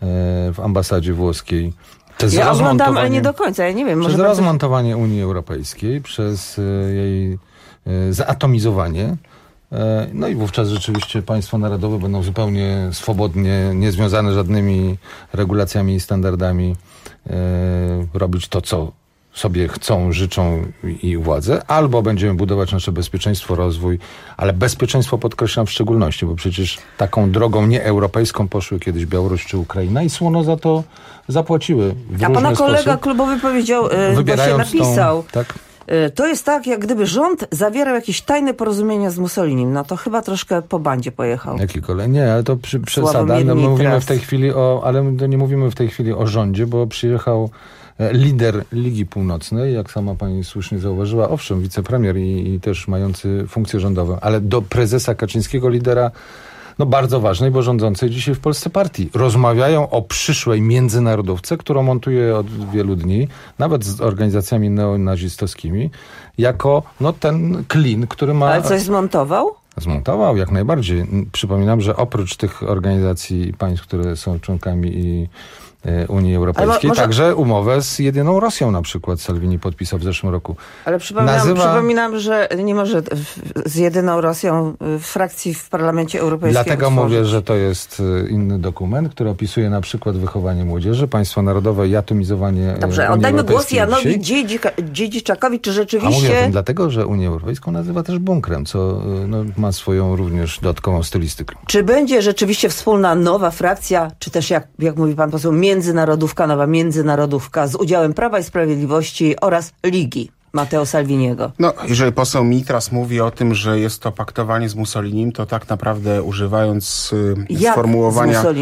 w ambasadzie włoskiej. Przez ja oglądam, ale nie do końca, ja nie wiem. Przez może rozmontowanie bardzo... Unii Europejskiej, przez e, jej e, zaatomizowanie. E, no i wówczas rzeczywiście państwa narodowe będą zupełnie swobodnie, niezwiązane żadnymi regulacjami i standardami, e, robić to, co sobie chcą, życzą i władzę, albo będziemy budować nasze bezpieczeństwo, rozwój, ale bezpieczeństwo podkreślam w szczególności, bo przecież taką drogą nieeuropejską poszły kiedyś Białoruś czy Ukraina i słono za to zapłaciły w A pana kolega sposób, klubowy powiedział, właśnie napisał, tą, tak? To jest tak, jak gdyby rząd zawierał jakieś tajne porozumienia z Mussolinim. No to chyba troszkę po bandzie pojechał. Jaki kolej? Nie, ale to przy, przesada. No, my mówimy w tej chwili o, ale nie mówimy w tej chwili o rządzie, bo przyjechał lider Ligi Północnej, jak sama pani słusznie zauważyła, owszem, wicepremier i, i też mający funkcję rządową, ale do prezesa Kaczyńskiego, lidera no bardzo ważnej, bo rządzącej dzisiaj w Polsce partii. Rozmawiają o przyszłej międzynarodówce, którą montuje od wielu dni, nawet z organizacjami neonazistowskimi, jako no ten klin, który ma... Ale coś zmontował? Zmontował, jak najbardziej. Przypominam, że oprócz tych organizacji i państw, które są członkami i Unii Europejskiej, może... także umowę z jedyną Rosją na przykład Salvini podpisał w zeszłym roku. Ale przypominam, Nazywa... przypominam że nie może z jedyną Rosją w frakcji w Parlamencie Europejskim Dlatego utworzyć. mówię, że to jest inny dokument, który opisuje na przykład wychowanie młodzieży, państwo narodowe i atomizowanie Dobrze, Unii oddajmy głos dzisiaj. Janowi Dziedzika, Dziedziczakowi, czy rzeczywiście... A mówię o tym dlatego, że Unię Europejską nazywa też bunkrem, co no, ma swoją również dodatkową stylistykę. Czy będzie rzeczywiście wspólna nowa frakcja, czy też jak, jak mówi pan poseł, międzynarodówka, nowa międzynarodówka z udziałem Prawa i Sprawiedliwości oraz Ligi Matteo Salviniego? No, jeżeli poseł Mitras mówi o tym, że jest to paktowanie z Mussolinim, to tak naprawdę używając y, sformułowania y,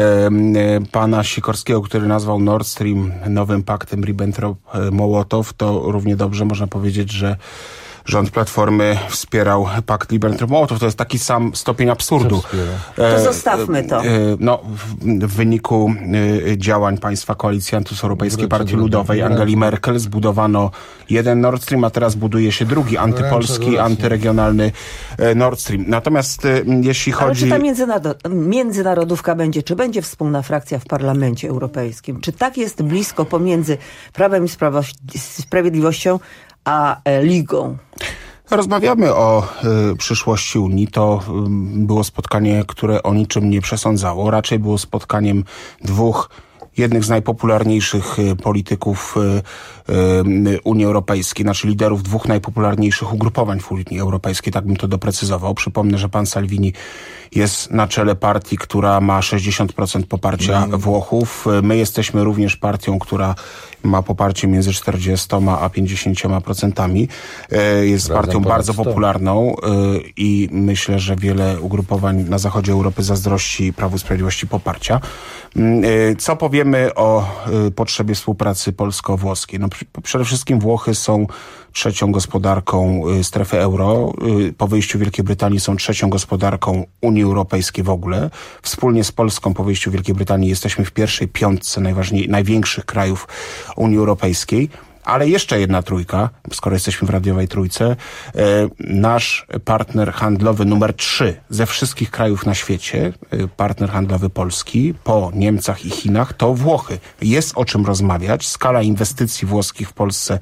y, pana Sikorskiego, który nazwał Nord Stream nowym paktem Ribbentrop-Mołotow, to równie dobrze można powiedzieć, że rząd Platformy wspierał pakt Ribbentrop-Mołotow. To jest taki sam stopień absurdu. To zostawmy to. No, w, w wyniku działań państwa koalicjantów z Europejskiej Partii Ludowej Angeli Merkel zbudowano jeden Nord Stream, a teraz buduje się drugi antypolski, antyregionalny Nord Stream. Natomiast jeśli chodzi... Ale czy ta międzynarod... międzynarodówka będzie, czy będzie wspólna frakcja w Parlamencie Europejskim? Czy tak jest blisko pomiędzy Prawem i Sprawiedliwością a Ligą? Rozmawiamy o y, przyszłości Unii. To y, było spotkanie, które o niczym nie przesądzało. Raczej było spotkaniem dwóch, jednych z najpopularniejszych y, polityków y, y, Unii Europejskiej, znaczy liderów dwóch najpopularniejszych ugrupowań w Unii Europejskiej. Tak bym to doprecyzował. Przypomnę, że pan Salvini jest na czele partii, która ma sześćdziesiąt procent poparcia mm. Włochów. My jesteśmy również partią, która ma poparcie między czterdziestoma a pięćdziesięcioma procentami. Jest Prawda, partią bardzo to. popularną i myślę, że wiele ugrupowań na zachodzie Europy zazdrości Prawu i Sprawiedliwości poparcia. Co powiemy o potrzebie współpracy polsko-włoskiej? No, przede wszystkim Włochy są trzecią gospodarką strefy euro. Po wyjściu Wielkiej Brytanii są trzecią gospodarką Unii Europejskiej w ogóle. Wspólnie z Polską po wyjściu Wielkiej Brytanii jesteśmy w pierwszej piątce najważniej, największych krajów Unii Europejskiej. Ale jeszcze jedna trójka, skoro jesteśmy w radiowej trójce, nasz partner handlowy numer trzy ze wszystkich krajów na świecie, partner handlowy Polski, po Niemcach i Chinach, to Włochy. Jest o czym rozmawiać. Skala inwestycji włoskich w Polsce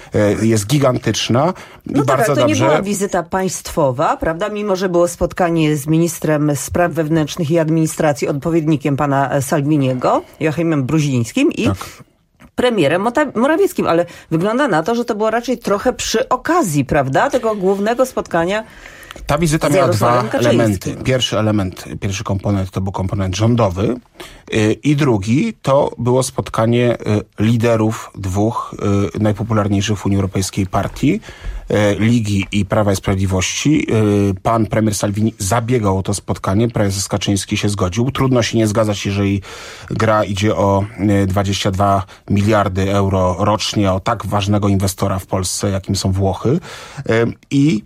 jest gigantyczna. No I tak, bardzo ale to dobrze... nie była wizyta państwowa, prawda? Mimo że było spotkanie z ministrem spraw wewnętrznych i administracji, odpowiednikiem pana Salviniego, Joachimem Brudzińskim i tak. premierem Morawieckim, ale wygląda na to, że to było raczej trochę przy okazji, prawda? Tego głównego spotkania. Ta wizyta miała dwa elementy. Pierwszy element, pierwszy komponent to był komponent rządowy yy, i drugi to było spotkanie yy, liderów dwóch yy, najpopularniejszych w Unii Europejskiej partii, yy, Ligi i Prawa i Sprawiedliwości. Yy, pan premier Salvini zabiegał o to spotkanie, prezes Kaczyński się zgodził. Trudno się nie zgadzać, jeżeli gra idzie o yy, dwadzieścia dwa miliardy euro rocznie, o tak ważnego inwestora w Polsce, jakim są Włochy. Yy, I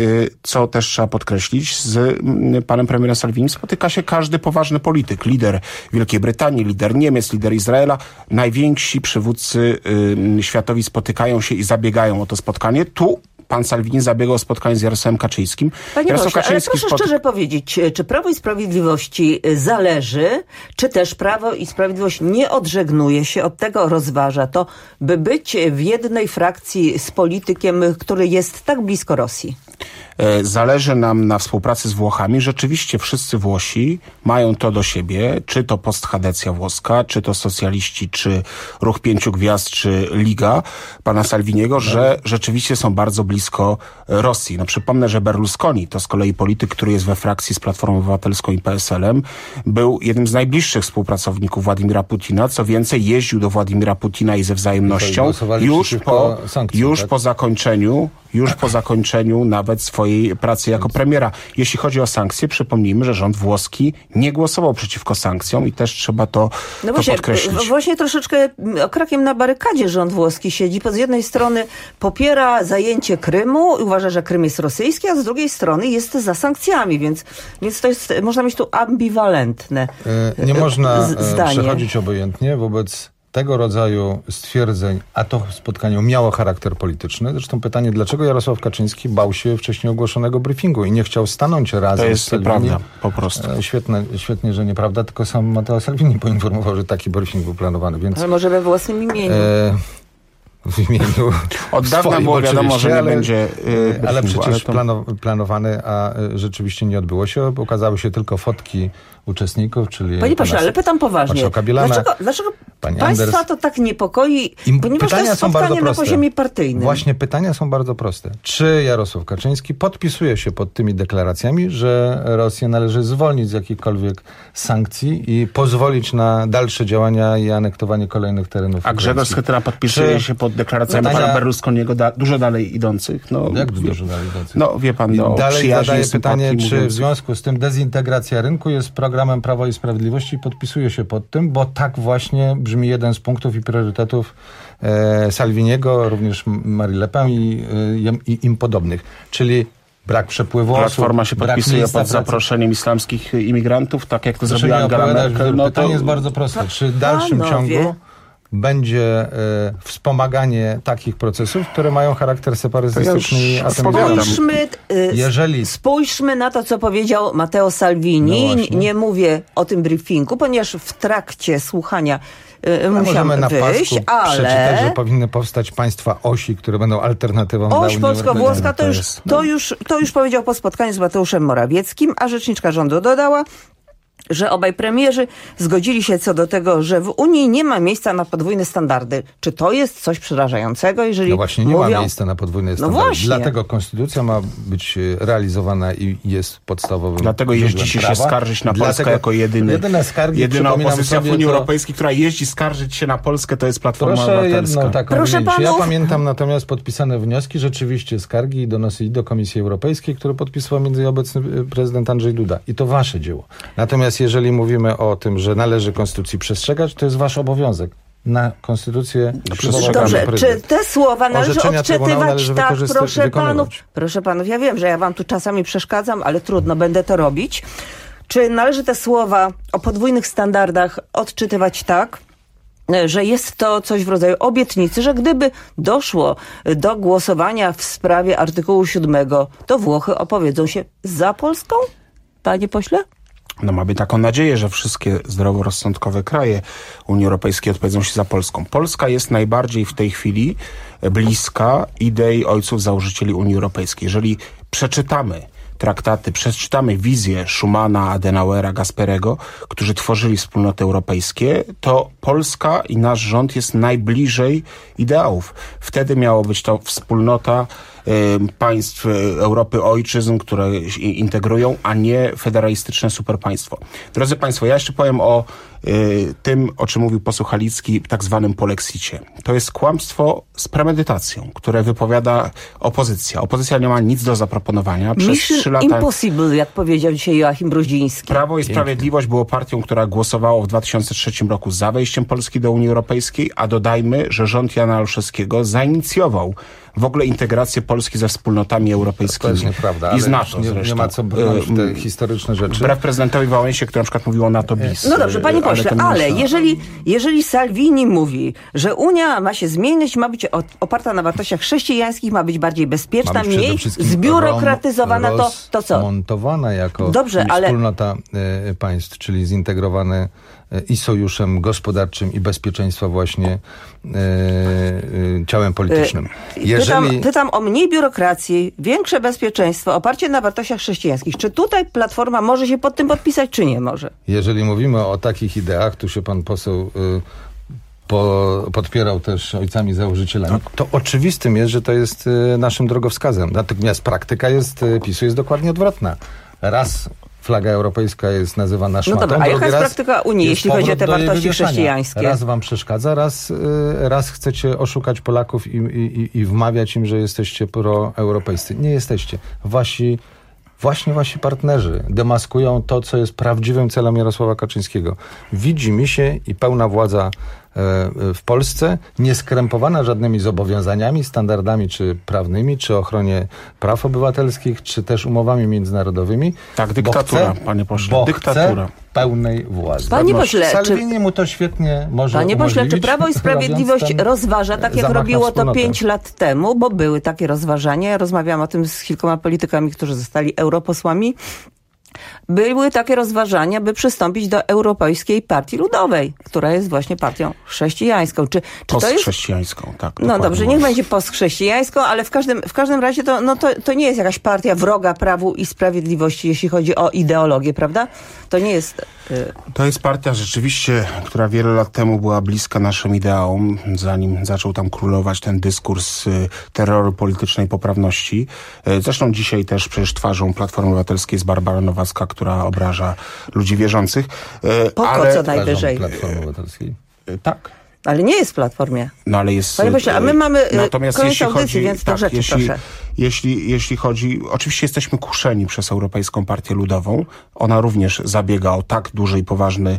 co też trzeba podkreślić, z panem premierem Salvini spotyka się każdy poważny polityk. Lider Wielkiej Brytanii, lider Niemiec, lider Izraela. Najwięksi przywódcy y, światowi spotykają się i zabiegają o to spotkanie. Tu pan Salvini zabiegał o spotkanie z Jarosławem Kaczyńskim. Panie Jarosław pośle, Kaczyński ale proszę spoty... szczerze powiedzieć, czy Prawo i Sprawiedliwości zależy, czy też Prawo i Sprawiedliwość nie odżegnuje się od tego, rozważa to, by być w jednej frakcji z politykiem, który jest tak blisko Rosji? Zależy nam na współpracy z Włochami. Rzeczywiście wszyscy Włosi mają to do siebie, czy to postchadecja włoska, czy to socjaliści, czy Ruch Pięciu Gwiazd, czy Liga pana Salviniego, że rzeczywiście są bardzo blisko Rosji. No przypomnę, że Berlusconi, to z kolei polityk, który jest we frakcji z Platformą Obywatelską i P S L-em, był jednym z najbliższych współpracowników Władimira Putina. Co więcej, jeździł do Władimira Putina i ze wzajemnością już po, sankcji, już tak? po zakończeniu już po zakończeniu nawet swojej pracy jako premiera. Jeśli chodzi o sankcje, przypomnijmy, że rząd włoski nie głosował przeciwko sankcjom i też trzeba to, no to właśnie, podkreślić. Właśnie troszeczkę okrakiem na barykadzie rząd włoski siedzi, bo z jednej strony popiera zajęcie Krymu i uważa, że Krym jest rosyjski, a z drugiej strony jest za sankcjami, więc, więc to jest, można mieć tu ambiwalentne e, Nie można zdanie. przechodzić obojętnie wobec tego rodzaju stwierdzeń, a to spotkanie miało charakter polityczny. Zresztą pytanie, dlaczego Jarosław Kaczyński bał się wcześniej ogłoszonego briefingu i nie chciał stanąć razem to jest z Salvini. Prawda, po prostu. Świetne, świetnie, że nieprawda, tylko sam Matteo Salvini poinformował, że taki briefing był planowany. Więc, ale może we własnym imieniu. E, w imieniu Od dawna było wiadomo, że nie ale, będzie yy, ale przecież ale to... plano, planowany, a y, rzeczywiście nie odbyło się. Okazały się tylko fotki uczestników, czyli Panie pośle, ale pytam poważnie. Dlaczego, dlaczego państwa Anders... to tak niepokoi? I ponieważ to jest spotkanie na poziomie partyjnym. Właśnie pytania są bardzo proste. Czy Jarosław Kaczyński podpisuje się pod tymi deklaracjami, że Rosję należy zwolnić z jakichkolwiek sankcji i pozwolić na dalsze działania i anektowanie kolejnych terenów? A Grzegorz Schetyna podpisuje Czy... się pod deklaracjami pytania... pana Berlusconiego da, dużo dalej idących. No, Jak dużo dalej idących? No wie pan, no, dalej zadaje pytanie, czy mówiąc... w związku z tym dezintegracja rynku jest programem Prawa i Sprawiedliwości i podpisuje się pod tym, bo tak właśnie brzmi jeden z punktów i priorytetów e, Salviniego, również Marie Le Pen i, i, i im podobnych. Czyli brak przepływu osób. Platforma się podpisuje pod zaproszeniem islamskich imigrantów, tak jak to Proszę zrobiła Angela Merkel. No pytanie to... jest bardzo proste. Czy w dalszym Panowie. ciągu będzie e, wspomaganie takich procesów, które mają charakter separatystyczny i atomizowany? Spójrzmy, y, Jeżeli... spójrzmy na to, co powiedział Matteo Salvini. No nie mówię o tym briefingu, ponieważ w trakcie słuchania y, musiał na wyjść, ale... przeczytać, że powinny powstać państwa osi, które będą alternatywą dla Oś Unii polsko-włoska to, to, już, no. to, już, to już powiedział po spotkaniu z Mateuszem Morawieckim, a rzeczniczka rządu dodała, że obaj premierzy zgodzili się co do tego, że w Unii nie ma miejsca na podwójne standardy. Czy to jest coś przerażającego, jeżeli No właśnie, nie mówią... ma miejsca na podwójne standardy. No właśnie. Dlatego konstytucja ma być realizowana i jest podstawowym Dlatego jeździcie prawa. się skarżyć na Polskę Dlatego jako jedyny, jedyne skargi, jedyna opozycja w Unii to... Europejskiej, która jeździ skarżyć się na Polskę, to jest Platforma Proszę Obywatelska. jedną taką Proszę wymienić. panów... Ja pamiętam natomiast podpisane wnioski, rzeczywiście skargi i donosy i do Komisji Europejskiej, które podpisywał między innymi obecny prezydent Andrzej Duda. I to wasze dzieło. Natomiast jeżeli mówimy o tym, że należy konstytucji przestrzegać, to jest wasz obowiązek. Na konstytucję Dobrze, czy te słowa należy odczytywać należy tak, proszę wykonywać. panów? Proszę panów, ja wiem, że ja wam tu czasami przeszkadzam, ale trudno, będę to robić. Czy należy te słowa o podwójnych standardach odczytywać tak, że jest to coś w rodzaju obietnicy, że gdyby doszło do głosowania w sprawie artykułu siódmego, to Włochy opowiedzą się za Polską? Panie pośle? No mamy taką nadzieję, że wszystkie zdroworozsądkowe kraje Unii Europejskiej odpowiedzą się za Polską. Polska jest najbardziej w tej chwili bliska idei ojców założycieli Unii Europejskiej. Jeżeli przeczytamy traktaty, przeczytamy wizję Schumana, Adenauera, Gasperego, którzy tworzyli wspólnoty europejskie, to Polska i nasz rząd jest najbliżej ideałów. Wtedy miało być to wspólnota państw Europy ojczyzn, które integrują, a nie federalistyczne superpaństwo. Drodzy Państwo, ja jeszcze powiem o y, tym, o czym mówił poseł Halicki, tak zwanym polexicie. To jest kłamstwo z premedytacją, które wypowiada opozycja. Opozycja nie ma nic do zaproponowania. Przez Mission trzy lata... impossible, jak powiedział dzisiaj Joachim Brudziński. Prawo i Sprawiedliwość było partią, która głosowało w dwa tysiące trzecim roku za wejściem Polski do Unii Europejskiej, a dodajmy, że rząd Jana Olszewskiego zainicjował w ogóle integrację Polski ze wspólnotami europejskimi. To jest nieprawda, I z NATO nie, zresztą. nie ma co brnąć w te historyczne rzeczy. Wbrew prezydentowi Wałęsie, który na przykład mówił o NATO bis. No dobrze, panie pośle, ale, ale jeżeli, jeżeli Salvini mówi, że Unia ma się zmienić, ma być oparta na wartościach chrześcijańskich, ma być bardziej bezpieczna, ma być mniej zbiurokratyzowana, to, to co? Montowana jako dobrze, ale... wspólnota y, państw, czyli zintegrowane i sojuszem gospodarczym i bezpieczeństwa właśnie y, y, ciałem politycznym. Jeżeli... Pytam, pytam o mniej biurokracji, większe bezpieczeństwo, oparcie na wartościach chrześcijańskich. Czy tutaj Platforma może się pod tym podpisać, czy nie może? Jeżeli mówimy o takich ideach, tu się pan poseł y, po, podpierał też ojcami założycielami, to oczywistym jest, że to jest y, naszym drogowskazem. Natomiast praktyka jest, y, PiSu jest dokładnie odwrotna. Raz flaga europejska jest nazywana szmatą. No dobra, a jaka jest praktyka Unii, jeśli chodzi o te wartości chrześcijańskie? Raz wam przeszkadza, raz, raz chcecie oszukać Polaków i, i, i wmawiać im, że jesteście proeuropejscy. Nie jesteście. Wasi, właśnie wasi partnerzy demaskują to, co jest prawdziwym celem Jarosława Kaczyńskiego. Widzi mi się i pełna władza w Polsce, nieskrępowana żadnymi zobowiązaniami, standardami czy prawnymi, czy ochronie praw obywatelskich, czy też umowami międzynarodowymi. Tak, dyktatura, chce, panie pośle, bo dyktatura. Chce pełnej władzy. Panie pośle, Salvini mu to świetnie może Panie pośle, czy Prawo i Sprawiedliwość ten rozważa, tak jak robiło to pięć lat temu, bo były takie rozważania, ja rozmawiałam o tym z kilkoma politykami, którzy zostali europosłami, były takie rozważania, by przystąpić do Europejskiej Partii Ludowej, która jest właśnie partią chrześcijańską. Czy, czy to jest... Postchrześcijańską, tak. No dobrze, niech będzie postchrześcijańską, ale w każdym, w każdym razie to, no to, to nie jest jakaś partia wroga Prawu i Sprawiedliwości, jeśli chodzi o ideologię, prawda? To nie jest... Y... To jest partia rzeczywiście, która wiele lat temu była bliska naszym ideałom, zanim zaczął tam królować ten dyskurs y, terroru politycznej poprawności. Y, zresztą dzisiaj też przecież twarzą Platformy Obywatelskiej jest Barbara Nowacka, która obraża ludzi wierzących. Po ale... co najwyżej? Platformy Obywatelskiej? Tak. Ale nie jest w Platformie. No ale jest... Panie pośle, a my mamy natomiast koniec jeśli audycji, chodzi, więc tak, do rzeczy, jeśli, proszę. Jeśli, jeśli chodzi... Oczywiście jesteśmy kuszeni przez Europejską Partię Ludową. Ona również zabiega o tak duży i poważny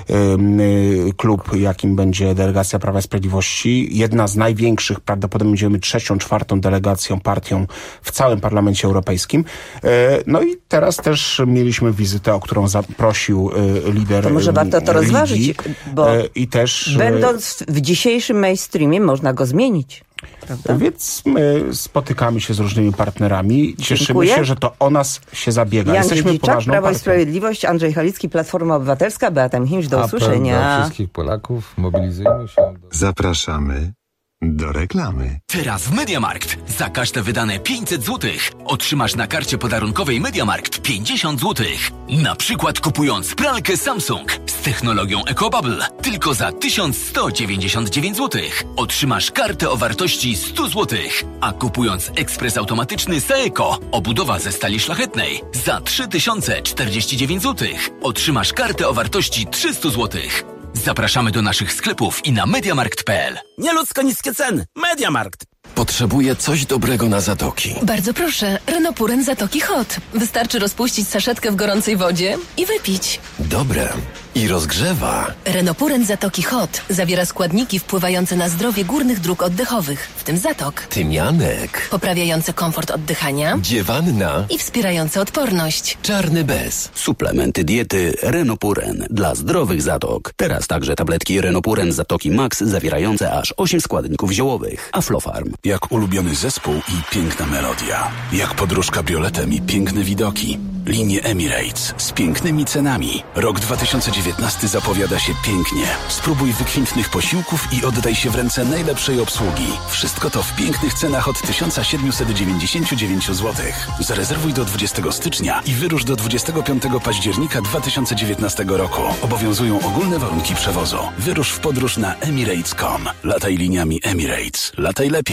yy, klub, jakim będzie delegacja Prawa i Sprawiedliwości. Jedna z największych, prawdopodobnie będziemy trzecią, czwartą delegacją, partią w całym Parlamencie Europejskim. Yy, no i teraz też mieliśmy wizytę, o którą zaprosił yy, lider To może warto to Ligi, rozważyć, bo yy, i też, będąc w dzisiejszym mainstreamie można go zmienić. Prawda? Więc my spotykamy się z różnymi partnerami. Cieszymy Dziękuję. się, że to o nas się zabiega. Jan Jesteśmy Dziedziczak, poważną Prawo i partią. Sprawiedliwość, Andrzej Halicki, Platforma Obywatelska, Beata Mchimś, do Apel usłyszenia. dla wszystkich Polaków, mobilizujmy się. Do... Zapraszamy do reklamy. Teraz w MediaMarkt za każde wydane pięćset złotych otrzymasz na karcie podarunkowej MediaMarkt pięćdziesiąt złotych. Na przykład kupując pralkę Samsung z technologią EcoBubble tylko za tysiąc sto dziewięćdziesiąt dziewięć złotych otrzymasz kartę o wartości sto złotych, a kupując ekspres automatyczny Saeco obudowa ze stali szlachetnej za trzy tysiące czterdzieści dziewięć złotych otrzymasz kartę o wartości trzysta złotych. Zapraszamy do naszych sklepów i na mediamarkt kropka p l. Nieludzko niskie ceny. MediaMarkt. Potrzebuję coś dobrego na zatoki. Bardzo proszę, Renopuren Zatoki Hot. Wystarczy rozpuścić saszetkę w gorącej wodzie i wypić. Dobre. I rozgrzewa. Renopuren Zatoki Hot zawiera składniki wpływające na zdrowie górnych dróg oddechowych, w tym zatok. Tymianek. Poprawiające komfort oddychania. Dziewanna. I wspierające odporność. Czarny bez. Suplementy diety Renopuren dla zdrowych zatok. Teraz także tabletki Renopuren Zatoki Max zawierające aż osiem składników ziołowych. Aflofarm. Jak ulubiony zespół i piękna melodia. Jak podróż kabrioletem i piękne widoki. Linie Emirates z pięknymi cenami. Rok dwa tysiące dziewiętnasty zapowiada się pięknie. Spróbuj wykwintnych posiłków i oddaj się w ręce najlepszej obsługi. Wszystko to w pięknych cenach od tysiąc siedemset dziewięćdziesiąt dziewięć złotych. Zarezerwuj do dwudziestego stycznia i wyrusz do dwudziestego piątego października dwa tysiące dziewiętnastego roku. Obowiązują ogólne warunki przewozu. Wyrusz w podróż na emirates kropka com. Lataj liniami Emirates. Lataj lepiej.